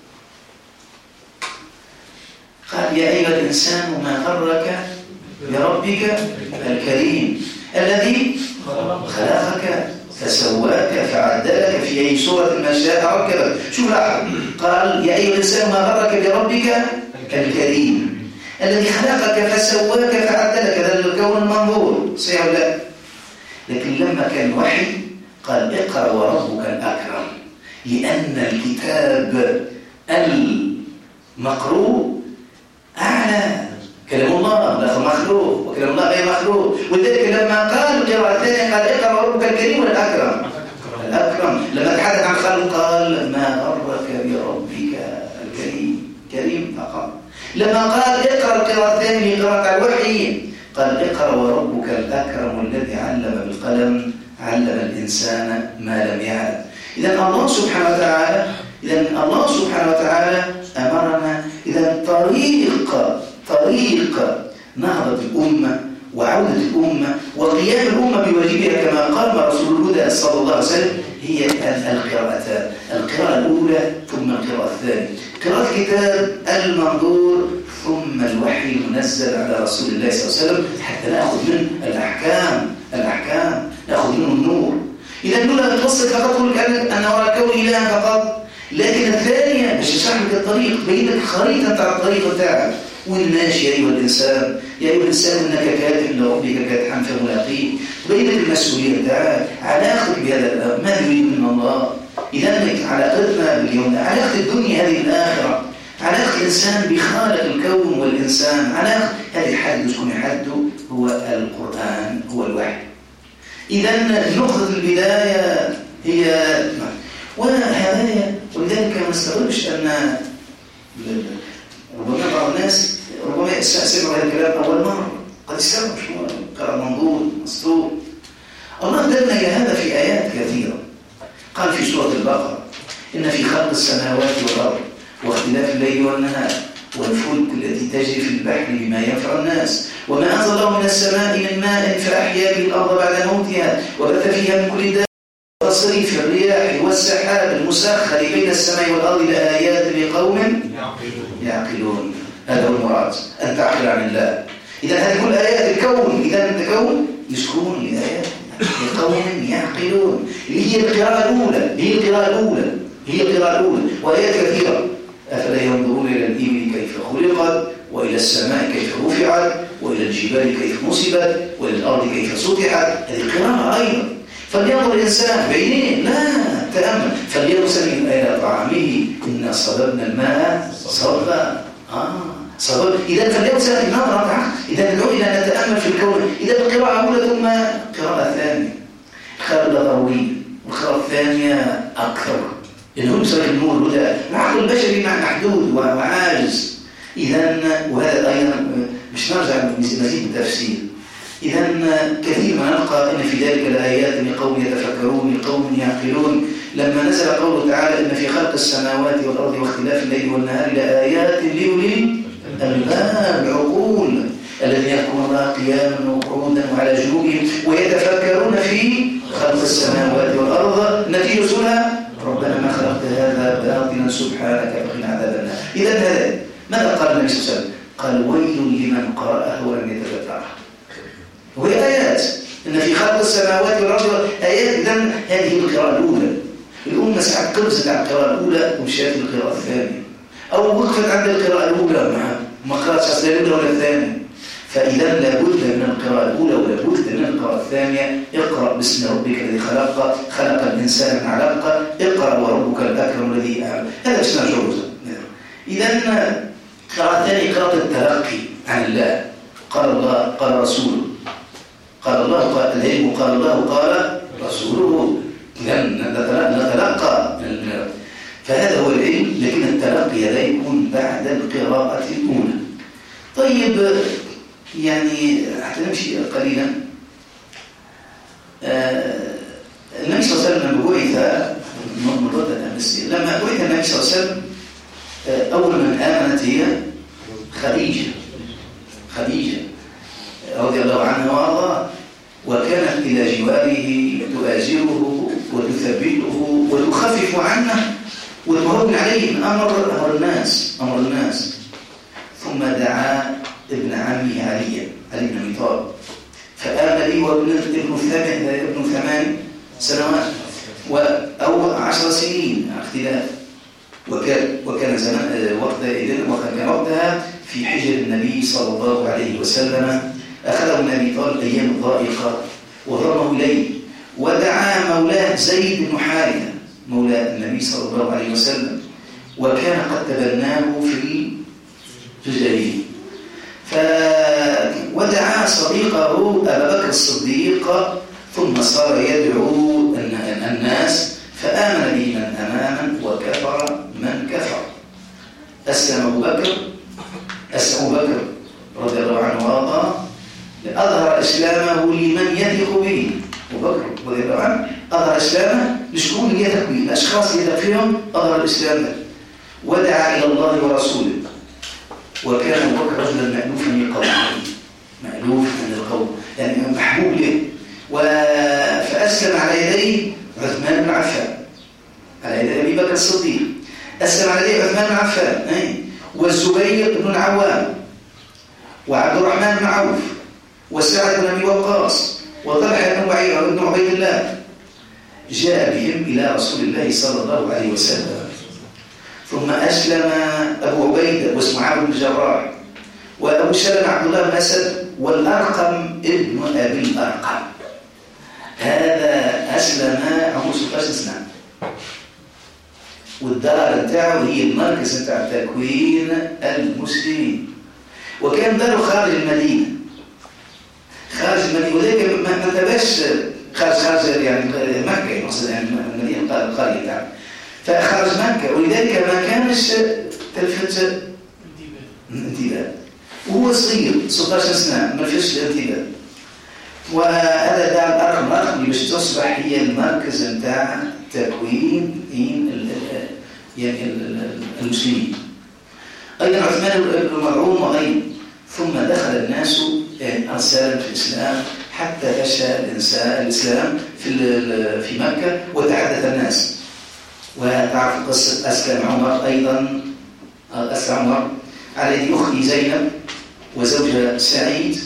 قال يا أيها الإنسان ما غرك بربك الكريم الذي خلقك فسواك فعدلك في أي صورة ما شاء ركبك. شوف لاحظ، قال يا أيها الإنسان ما غرك بربك الكريم الذي خلقك فسواك فعدلك. هذا الكون المنظور صحيح ولا لا؟ لكن لما كان وحي قال اقرأ وربك الأكرم، لأن الكتاب المقروء أعلى، كلام الله لا مخلوق وكلام الله غير مخلوق. ولذلك لما قال القراءة الثانية قال اقرأ وربك الكريم الأكرم الأكرم. لما تحدث عن خلق قال ما غرك بربك الكريم، كريم فقط. لما قال اقرأ القراءة الثانية قراءة الوحي قال اقرأ وربك الأكرم الذي علم بالقلم علم الإنسان ما لم يعلم. إذن الله سبحانه وتعالى إذن الله سبحانه وتعالى أمرنا إذن طريق طريق نهضة الأمة وعودة الأمة وقيام الأمة بواجبها كما قال رسول الهدى صلى الله عليه وسلم هي القراءتان، القراءة الأولى ثم القراءة الثانية، قراءة الكتاب المنظور ثم الوحي المنزل على رسول الله صلى الله عليه وسلم حتى نأخذ منه الأحكام الأحكام نأخذ منه النور. إذا نقول نتوصل فقط تقول أن وراء الكون إله فقط، لكن الثانية باش تشرح لك الطريق، تبين لك خريطة تاع الطريق بتاعك وين ماشي يا أيها الإنسان، يا أيها الإنسان إنك كادح لربك كادحا فملاقيه، تبين لك المسؤولية تاعك، علاقتك بهذا الأمر، ماذا يريد من الله. إذا علاقتنا باليوم، علاقة الدنيا هذه الآخرة، علاقة الإنسان بخالق الكون والإنسان، علاقة هذه الحد شكون يحده هو القرآن هو الوحي. إذا نقطة البداية هي وهذا، ولذلك ما نستغربش أن ربما بعض الناس ربما سمعوا هذا الكلام أول مرة قد يستغرب شو قرأ منظور مسطور. الله دلنا إلى هذا في آيات كثيرة. قال في سورة البقرة إن في خلق السماوات والأرض واختلاف الليل والنهار والفلك التي تجري في البحر بما ينفع الناس وما أنزل الله من السماء من ماء فأحيا به الأرض بعد موتها وبث فيها من كل دابة وتصريف الرياح والسحاب المسخر بين السماء والأرض لآيات لقوم يعقلون. هذا هو المراد، أن تعقل عن الله. إذا هذه كل آيات الكون، إذا الكون يسكون لآيات لقوم يعقلون. هي القراءة الأولى هي القراءة الأولى هي القراءة الأولى وآيات كثيرة. أفلا ينظرون إلى الإبل كيف خلقت وإلى السماء كيف رفعت وإلى الجبال كيف نصبت وإلى الأرض كيف سطحت. هذه قراءة أيضا. فلينظر الإنسان بعينين، لا تأمل. فليرسل إلى طعامه إنا صببنا الماء صبا. آه صبب. إذا فليرسل النظرة. إذا ندعو إلى أن نتأمل في الكون. إذا القراءة أولى ثم قراءة ثانية. القراءة اللغوية والقراءة الثانية أكثر. إنهم سلك النور الهدى. العقل البشري محدود وعاجز. إذا وهذا أيضا مش نرجع مزيد التفسير. إذا كثير ما نلقى أن في ذلك الآيات لقوم يتفكرون لقوم يعقلون. لما نزل قوله تعالى إن في خلق السماوات والأرض واختلاف الليل والنهار لآيات لأولي الألباب العقول الذين يذكرون الله قياما وقعودا وعلى جنوبهم ويتفكرون في خلق السماوات والأرض نتيجة سنة ربنا ما خلقت هذا باطلا سبحانك فقنا عذاب النار. إذا هذا ماذا قال النبي صلى الله عليه وسلم؟ قال ويل لمن قرأه ولم يتدبره. وهي آيات إن في خلق السماوات والأرض آيات. إذن هذه القراءة الأولى. الأمة ساعات قبزت على القراءة الأولى ومشات القراءة الثانية أو وقفت عند القراءة الأولى ما قرأتش أصلا الأولى ولا الثانية. فإذا لابد من القراءة الأولى ولابد من القراءة الثانية. اقرأ باسم ربك الذي خلق خلق الإنسان من علق اقرأ وربك الأكرم الذي أعلم. هذا اسمه جوزا. إذا القراءة الثانية قراءة التلقي عن الله. قال الله قال رسوله قال الله قال العلم قال الله قال رسوله. إذا نتلقى فهذا هو العلم. لكن التلقي لا يكون بعد القراءة الأولى. طيب يعني حتى نمشي قليلا. آه النبي صلى الله عليه وسلم لما بعث مضادة أمس لما بعث النبي صلى الله عليه وسلم آه أول من آمنت هي خديجة خديجة رضي الله عنها وارضاها. وكانت إلى جواره تؤازره وتثبته وتخفف عنه وتهون عليه من أمر أمر الناس أمر الناس. ثم دعا ابن عمه علي علي بن أبي طالب فآمن لي وابن ابن ثمان ابن ثمان سنوات أو عشر سنين اختلاف. وكان وكان زمان وقتها إذن وكان وقتها في حجر النبي صلى الله عليه وسلم. أخذه النبي طال أيام الضائقة وضمه إليه ودعا مولاه زيد بن حارثة مولى النبي صلى الله عليه وسلم، وكان قد تبناه في الجاهلية. فودعا صديقه أبا بكر الصديق، ثم صار يدعو الناس، فآمن به من آمن وكفر من كفر. أسلم أبو بكر أسلم أبو بكر رضي الله عنه وارضاه، أظهر إسلامه لمن يثق به. أبو بكر رضي الله عنه أظهر إسلامه لشكون يثق به، الأشخاص اللي يثق فيهم أظهر الإسلام له، ودعا إلى الله ورسوله. وكان أبو بكر رجلا مألوفا للقوم، مألوفا للقوم يعني محبوب له. فأسلم على يديه عثمان بن عفان، على يدي أبي بكر الصديق أسلم على يدي عثمان بن عفان والزبير بن العوام وعبد الرحمن بن عوف وسعد بن أبي وقاص وطلحة بن وعير بن عبيد الله. جاء بهم إلى رسول الله صلى الله عليه وسلم. ثم أسلم أبو عبيدة واسمه عامر بن الجراح وأبو سلمة عبد الله بن أسد والأرقم ابن أبي الأرقم. هذا أسلم عمره ستة عشر سنة، والدار بتاعه هي المركز بتاع تكوين المسلمين، وكان داره خارج المدينة خارج المدينة وذلك ما تباش خارج خارج يعني مكة يعني المدينة القرية بتاعه، فخارج مكة، ولذلك ما كانش تلفت انتباه وهو صغير ستة عشر سنة ما فيش الانتباه. وهذا دعا الأرقم الأرقم باش تصبح هي المركز بتاع تكوين يعني المسلمين. أيضا عثمان بن مظعون وغيره. ثم دخل الناس أرسالا في الإسلام حتى فشى الإسلام في في مكة وتحدث الناس. وتعرف قصة أسلم عمر أيضا، أسلم عمر على يد أختي زينب وزوجها سعيد،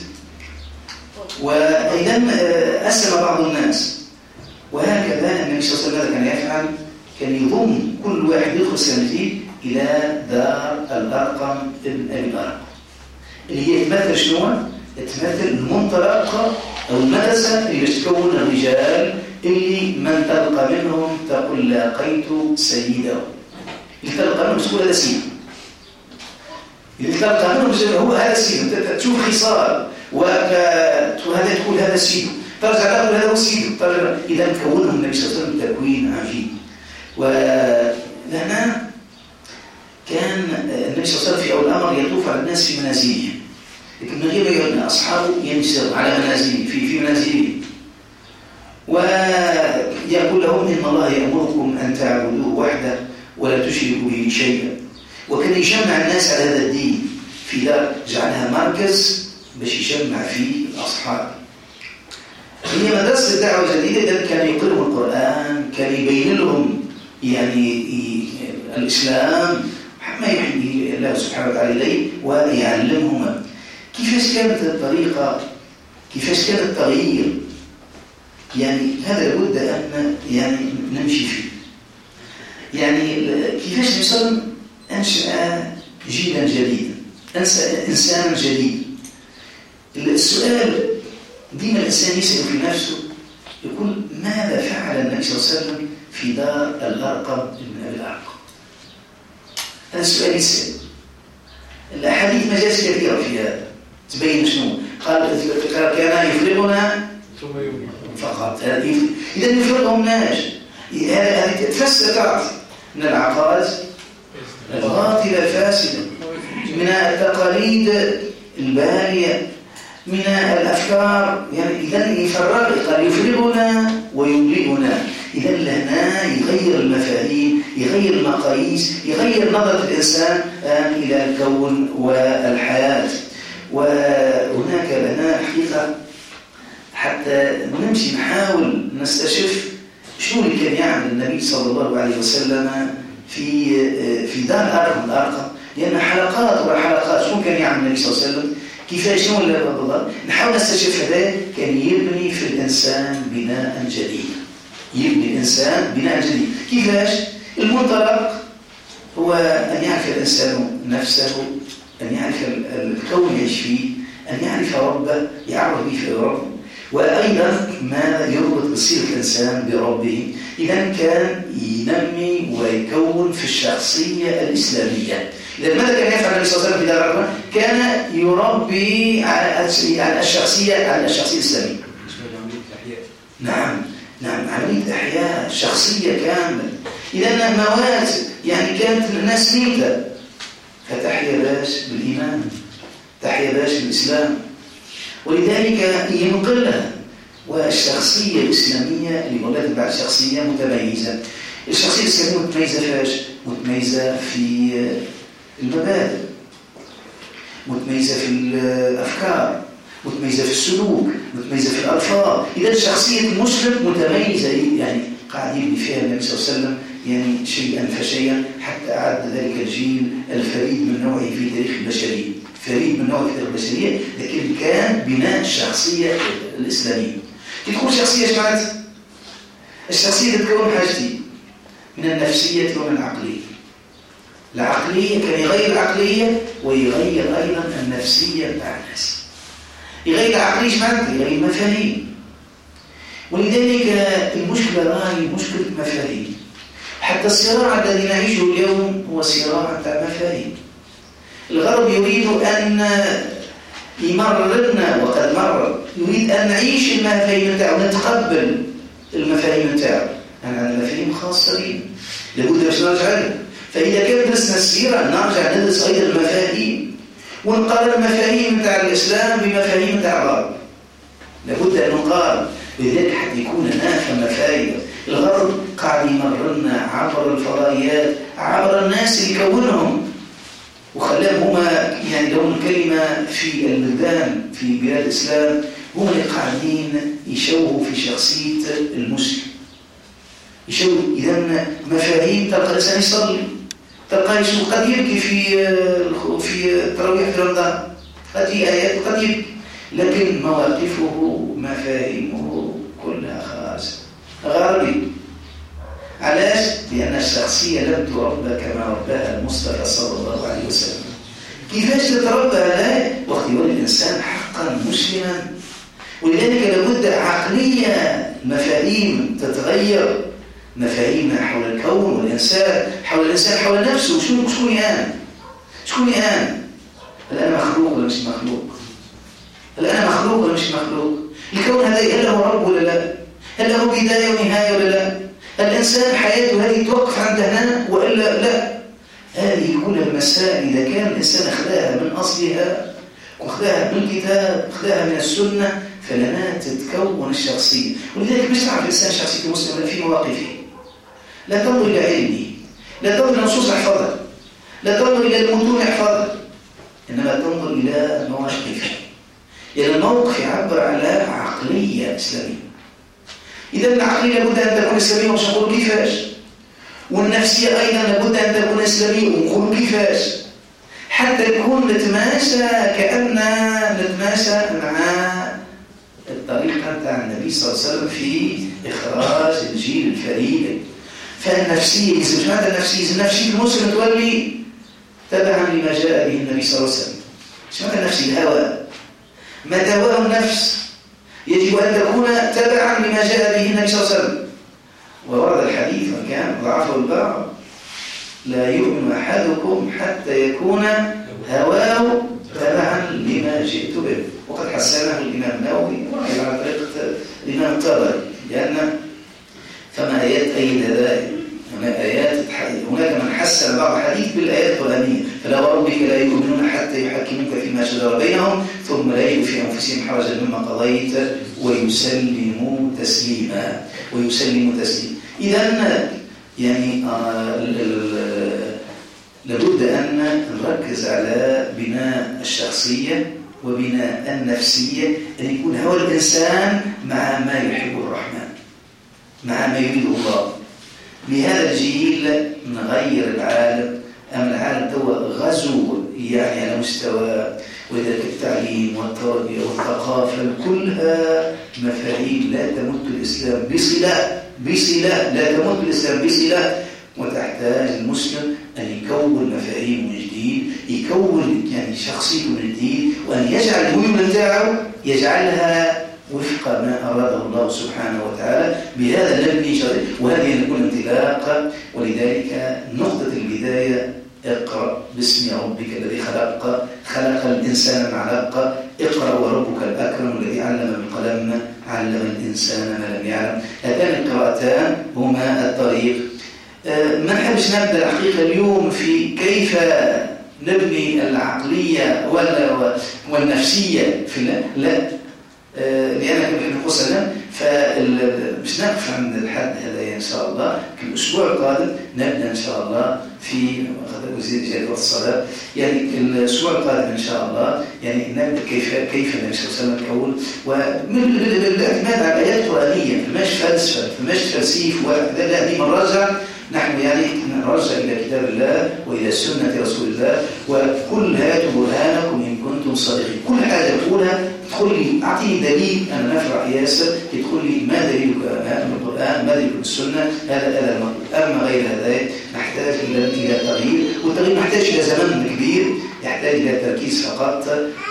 وأيضا أسلم بعض الناس. وهكذا النبي صلى الله عليه وسلم كان يفعل، كان يضم كل واحد يدخل سلام جديد إلى دار الأرقم ابن أبي الأرقم، اللي هي تمثل شنو؟ تمثل المنطلق أو المدرسة اللي تكون الرجال اللي من تلقى منهم تقول لاقيت سيده، اللي تلقى منهم تقول هذا سيد، اللي تلقى منهم هو هذا سيد، تشوف خصال وهذا تقول هذا سيد، ترجع تقول هذا هو سيد. إذا كونهم النبي صلى الله عليه وسلم تكوين عجيب. ولهنا كان النبي صلى الله عليه وسلم في أول الأمر يطوف على الناس في منازلهم، لكن من غير أن أصحابه ينسر على منازلهم في في منازلهم ويقول لهم إن الله يأمركم أن تعبدوه وحده ولا تشركوا به شيئا. وكان يجمع الناس على هذا الدين في دار، جعلها مركز باش يجمع فيه الأصحاب. هي مدرسة الدعوة الجديدة، كان يقرأهم القرآن، كان يبين لهم يعني الإسلام ما يحيي الله سبحانه وتعالى إليه، ويعلمهم كيفاش كانت الطريقة، كيفاش كان التغيير. يعني هذا لابد أن يعني نمشي فيه. يعني كيفاش نوصل أنشأ جيلا جديدا، إنسانا جديد. السؤال ديما الإنسان يسأل في نفسه يقول ماذا فعل النبي صلى الله عليه وسلم في دار الأرقم ابن أبي الأرقم؟ هذا السؤال يسأل. الأحاديث مجالس كثيرة في هذا تبين شنو قال. كان يفرغنا فقط، إذا يفرغهم ناش. هذه تفسر تعرف من العقائد الباطلة الفاسدة، من التقاليد البالية، من الأفكار. يعني إذا يفرغ، قال يفرغنا ويملئنا. إذا لهنا يغير المفاهيم، يغير المقاييس، يغير نظرة الإنسان إلى الكون والحياة. وهناك لنا حقيقة حتى نمشي نحاول نستشف شنو اللي كان يعمل النبي صلى الله عليه وسلم في في دار الأرقم الأرقم، لأن حلقات ورا حلقات شنو كان يعمل النبي صلى الله عليه وسلم، كيفاش شنو اللي نحاول نستشف. هذا كان يبني في الإنسان بناء جديدا. يبني الإنسان بناء جديد. كيفاش؟ المنطلق هو أن يعرف الإنسان نفسه، أن يعرف الكون يعيش فيه، أن يعرف ربه، يعرف به في ربه، وأيضا ما يربط بصير الإنسان بربه. إذا كان ينمي ويكون في الشخصية الإسلامية. إذا ماذا كان يفعل النبي صلى الله عليه وسلم في دار الرحمة؟ كان يربي على الشخصية على الشخصية الإسلامية. نعم نعم عملية إحياء شخصية كاملة. إذا موات يعني كانت الناس ميتة، فتحيا باش بالإيمان، تحيا باش بالإسلام، ولذلك ينقلها. والشخصية الإسلامية لولاد بعد شخصية متميزة. الشخصية الإسلامية متميزة فاش؟ متميزة في المبادئ، متميزة في الأفكار، متميزة في السلوك، متميزة في الألفاظ. إذا شخصية المسلم متميزة، يعني قاعد يبني فيها النبي صلى الله عليه وسلم يعني شيئا فشيئا حتى أعد ذلك الجيل الفريد من نوعه في تاريخ البشرية، فريد من نوعه في تاريخ البشرية، لكن كان بناء الشخصية الإسلامية. تكون شخصية جماعة الشخصية تتكون حاجتين، من النفسية ومن العقلية. العقلية كان يغير العقلية ويغير أيضا النفسية بتاع الناس. يغير العقلية جماعة يغير المفاهيم. ولذلك المشكلة راهي مشكلة مفاهيم. حتى الصراع الذي نعيشه اليوم هو صراع بتاع مفاهيم. الغرب يريد أن يمررنا، وقد مرر، يريد أن نعيش المفاهيم بتاعه، نتقبل المفاهيم بتاعه. أنا عندنا مفاهيم خاصة بنا لابد باش نرجع لها. فإذا كان درسنا السيرة نرجع ندرس أيضا المفاهيم، ونقارن المفاهيم بتاع الإسلام بمفاهيم بتاع الغرب. لابد أن نقارن، لذلك حتى يكون نافع فائدة. الغرب قاعد يمررنا عبر الفضائيات، عبر الناس اللي كونهم وخلاهم هما يعني لهم الكلمة في البلدان في بلاد الإسلام، هم اللي قاعدين يشوهوا في شخصية المسلم. يشوه إذا مفاهيم. تلقى الإنسان يصلي، تلقى يشوف قد يبكي في في التراويح في رمضان، قد يجي آيات وقد يبكي، لكن مواقفه مفاهيمه كلها خاصة غربي. علاش؟ لأن الشخصية لم تربى كما رباها المصطفى صلى الله عليه وسلم. كيفاش تتربى؟ لا وقت يولي الإنسان حقا مسلما. ولذلك لابد عقلية، مفاهيم تتغير، مفاهيمنا حول الكون والإنسان، حول الإنسان، حول نفسه. شو شكوني أنا؟ شكوني أنا؟ هل أنا مخلوق ولا مش مخلوق؟ هل أنا مخلوق ولا مش مخلوق؟ الكون هذا هل له رب ولا لا؟ هل له بداية ونهاية ولا لا؟ الإنسان حياته هذه توقف عند هنا وإلا لا؟ هذه كل المسائل إذا كان الإنسان أخذها من أصلها وأخذها من الكتاب، أخذها من السنة، فلنا تتكون الشخصية. ولذلك مش تعرف الإنسان شخصية المسلم في مواقفه. لا تنظر إلى علمه، لا تنظر إلى النصوص احفظها، لا تنظر إلى المتون احفظها، إنما تنظر إلى مواقفه. يعني الموقف يعبر على عقلية إسلامية. إذا العقلية لابد أن تكون إسلامية، ومش نقول كيفاش. والنفسية أيضا لابد أن تكون إسلامية، ونقول كيفاش. حتى نكون نتماشى كأن نتماشى مع الطريقة بتاع النبي صلى الله عليه وسلم في إخراج الجيل الفريد. فالنفسية إذا معنى النفسية النفسية المسلم تولي تبعا لما جاء به النبي صلى الله عليه وسلم. مش معنى النفسية الهوى، ما دواه النفس يجب أن تكون تبعا لما جاء به النبي صلى الله عليه وسلم. وورد الحديث وكان ضعفه البعض: لا يؤمن أحدكم حتى يكون هواه تبعا لما جئت به. وقد حسنه الإمام النووي وعلى على طريقة الإمام الطبري، لأن فما آيات أيد ذلك. هناك آيات هناك من حسن بعض الحديث بالآيات القرآنية: فلا وربك لا يؤمنون حتى يحكموك فيما شجر بينهم ثم لا يجدوا في أنفسهم حرجا مما قضيت ويسلموا تسليما ويسلموا تسليما. إذا يعني آه لابد أن نركز على بناء الشخصية وبناء النفسية، أن يكون هو الإنسان مع ما يحب الرحمن، مع ما يريد الله. بهذا الجيل نغير العالم. أم العالم توا غزو يعني على مستوى، وذلك التعليم والتربية والثقافة كلها مفاهيم لا تمت الإسلام بصلة. بصلة، لا تموت بالإسلام بصلة. وتحتاج المسلم أن يكون مفاهيم من جديد، يكون يعني شخصيته من جديد، وأن يجعل المهم بتاعه يجعلها وفق ما أراده الله سبحانه وتعالى بهذا المبني شرعي. وهذه نكون انطلاقة. ولذلك نقطة البداية اقرأ باسم ربك الذي خلق خلق الإنسان من علق اقرأ وربك الأكرم الذي علم بالقلم علم الإنسان ما لم يعلم. هاتان القراءتان هما الطريق. ما نحبش نبدأ الحقيقة اليوم في كيف نبني العقلية والنفسية في لا، لأن كما نقول سلام فمش نقف عند الحد هذا إن شاء الله. في الأسبوع القادم نبدأ إن شاء الله في وزير جلالة الصلاة، يعني الأسبوع القادم إن شاء الله يعني نبدأ كيف كيف النبي صلى الله عليه وسلم كون، والاعتماد على الآيات القرآنية، فماش فلسفة فماش فلسيف وكذا، لا دي مرجع. نحن يعني نرجع إلى كتاب الله وإلى سنة رسول الله، وكل هاتوا برهانكم إن كنتم صادقين. كل حاجة تقولها تدخل لي أعطيني دليل. أنا نفرح ياسر تدخل لي ما دليلك من القرآن ما دليلك من السنة، هذا هذا المطلوب. أما غير هذا نحتاج إلى إلى تغيير، والتغيير محتاج إلى زمن كبير، يحتاج إلى تركيز فقط.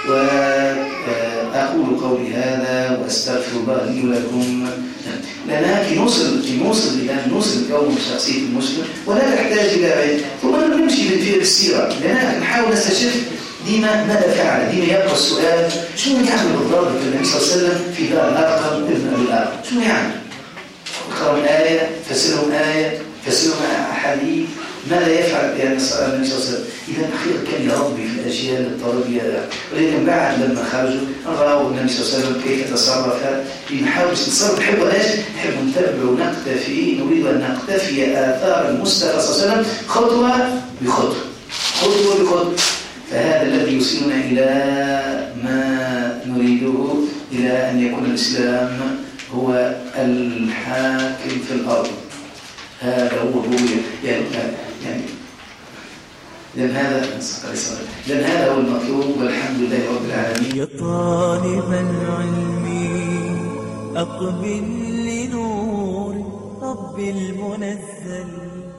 وأقول قولي هذا وأستغفر الله لي ولكم. لأنها كي نوصل كي نوصل إلى نوصل كون شخصية المسلم ولا تحتاج إلى علم، ثم نمشي في السيرة، لأننا نحاول نستشف ديما ماذا فعل، ديما يبقى السؤال شنو يعمل بالضبط النبي صلى الله عليه وسلم في دار الأرقم ابن أبي الأرقم، شنو يعمل؟ اقرأوا آية، فسرهم آية، فسرهم أحاديث، ماذا يفعل يعني النبي صلى الله عليه وسلم؟ إذا أخيرا كان يربي في الأجيال التربية. ولكن بعد لما خرجوا رأوا النبي صلى الله عليه وسلم كيف تصرف، نحاول نتصرف. نحب ايش؟ نحب نتبع ونقتفي، نريد أن نقتفي آثار المصطفى صلى الله عليه وسلم خطوة بخطوة خطوة بخطوة. فهذا الذي يوصلنا إلى ما نريده، إلى أن يكون الإسلام هو الحاكم في الأرض. هذا هو الرؤية يعني يعني لأن هذا لأن هذا هو المطلوب. والحمد لله رب العالمين. يا طالب العلم أقبل لنور رب المنزل.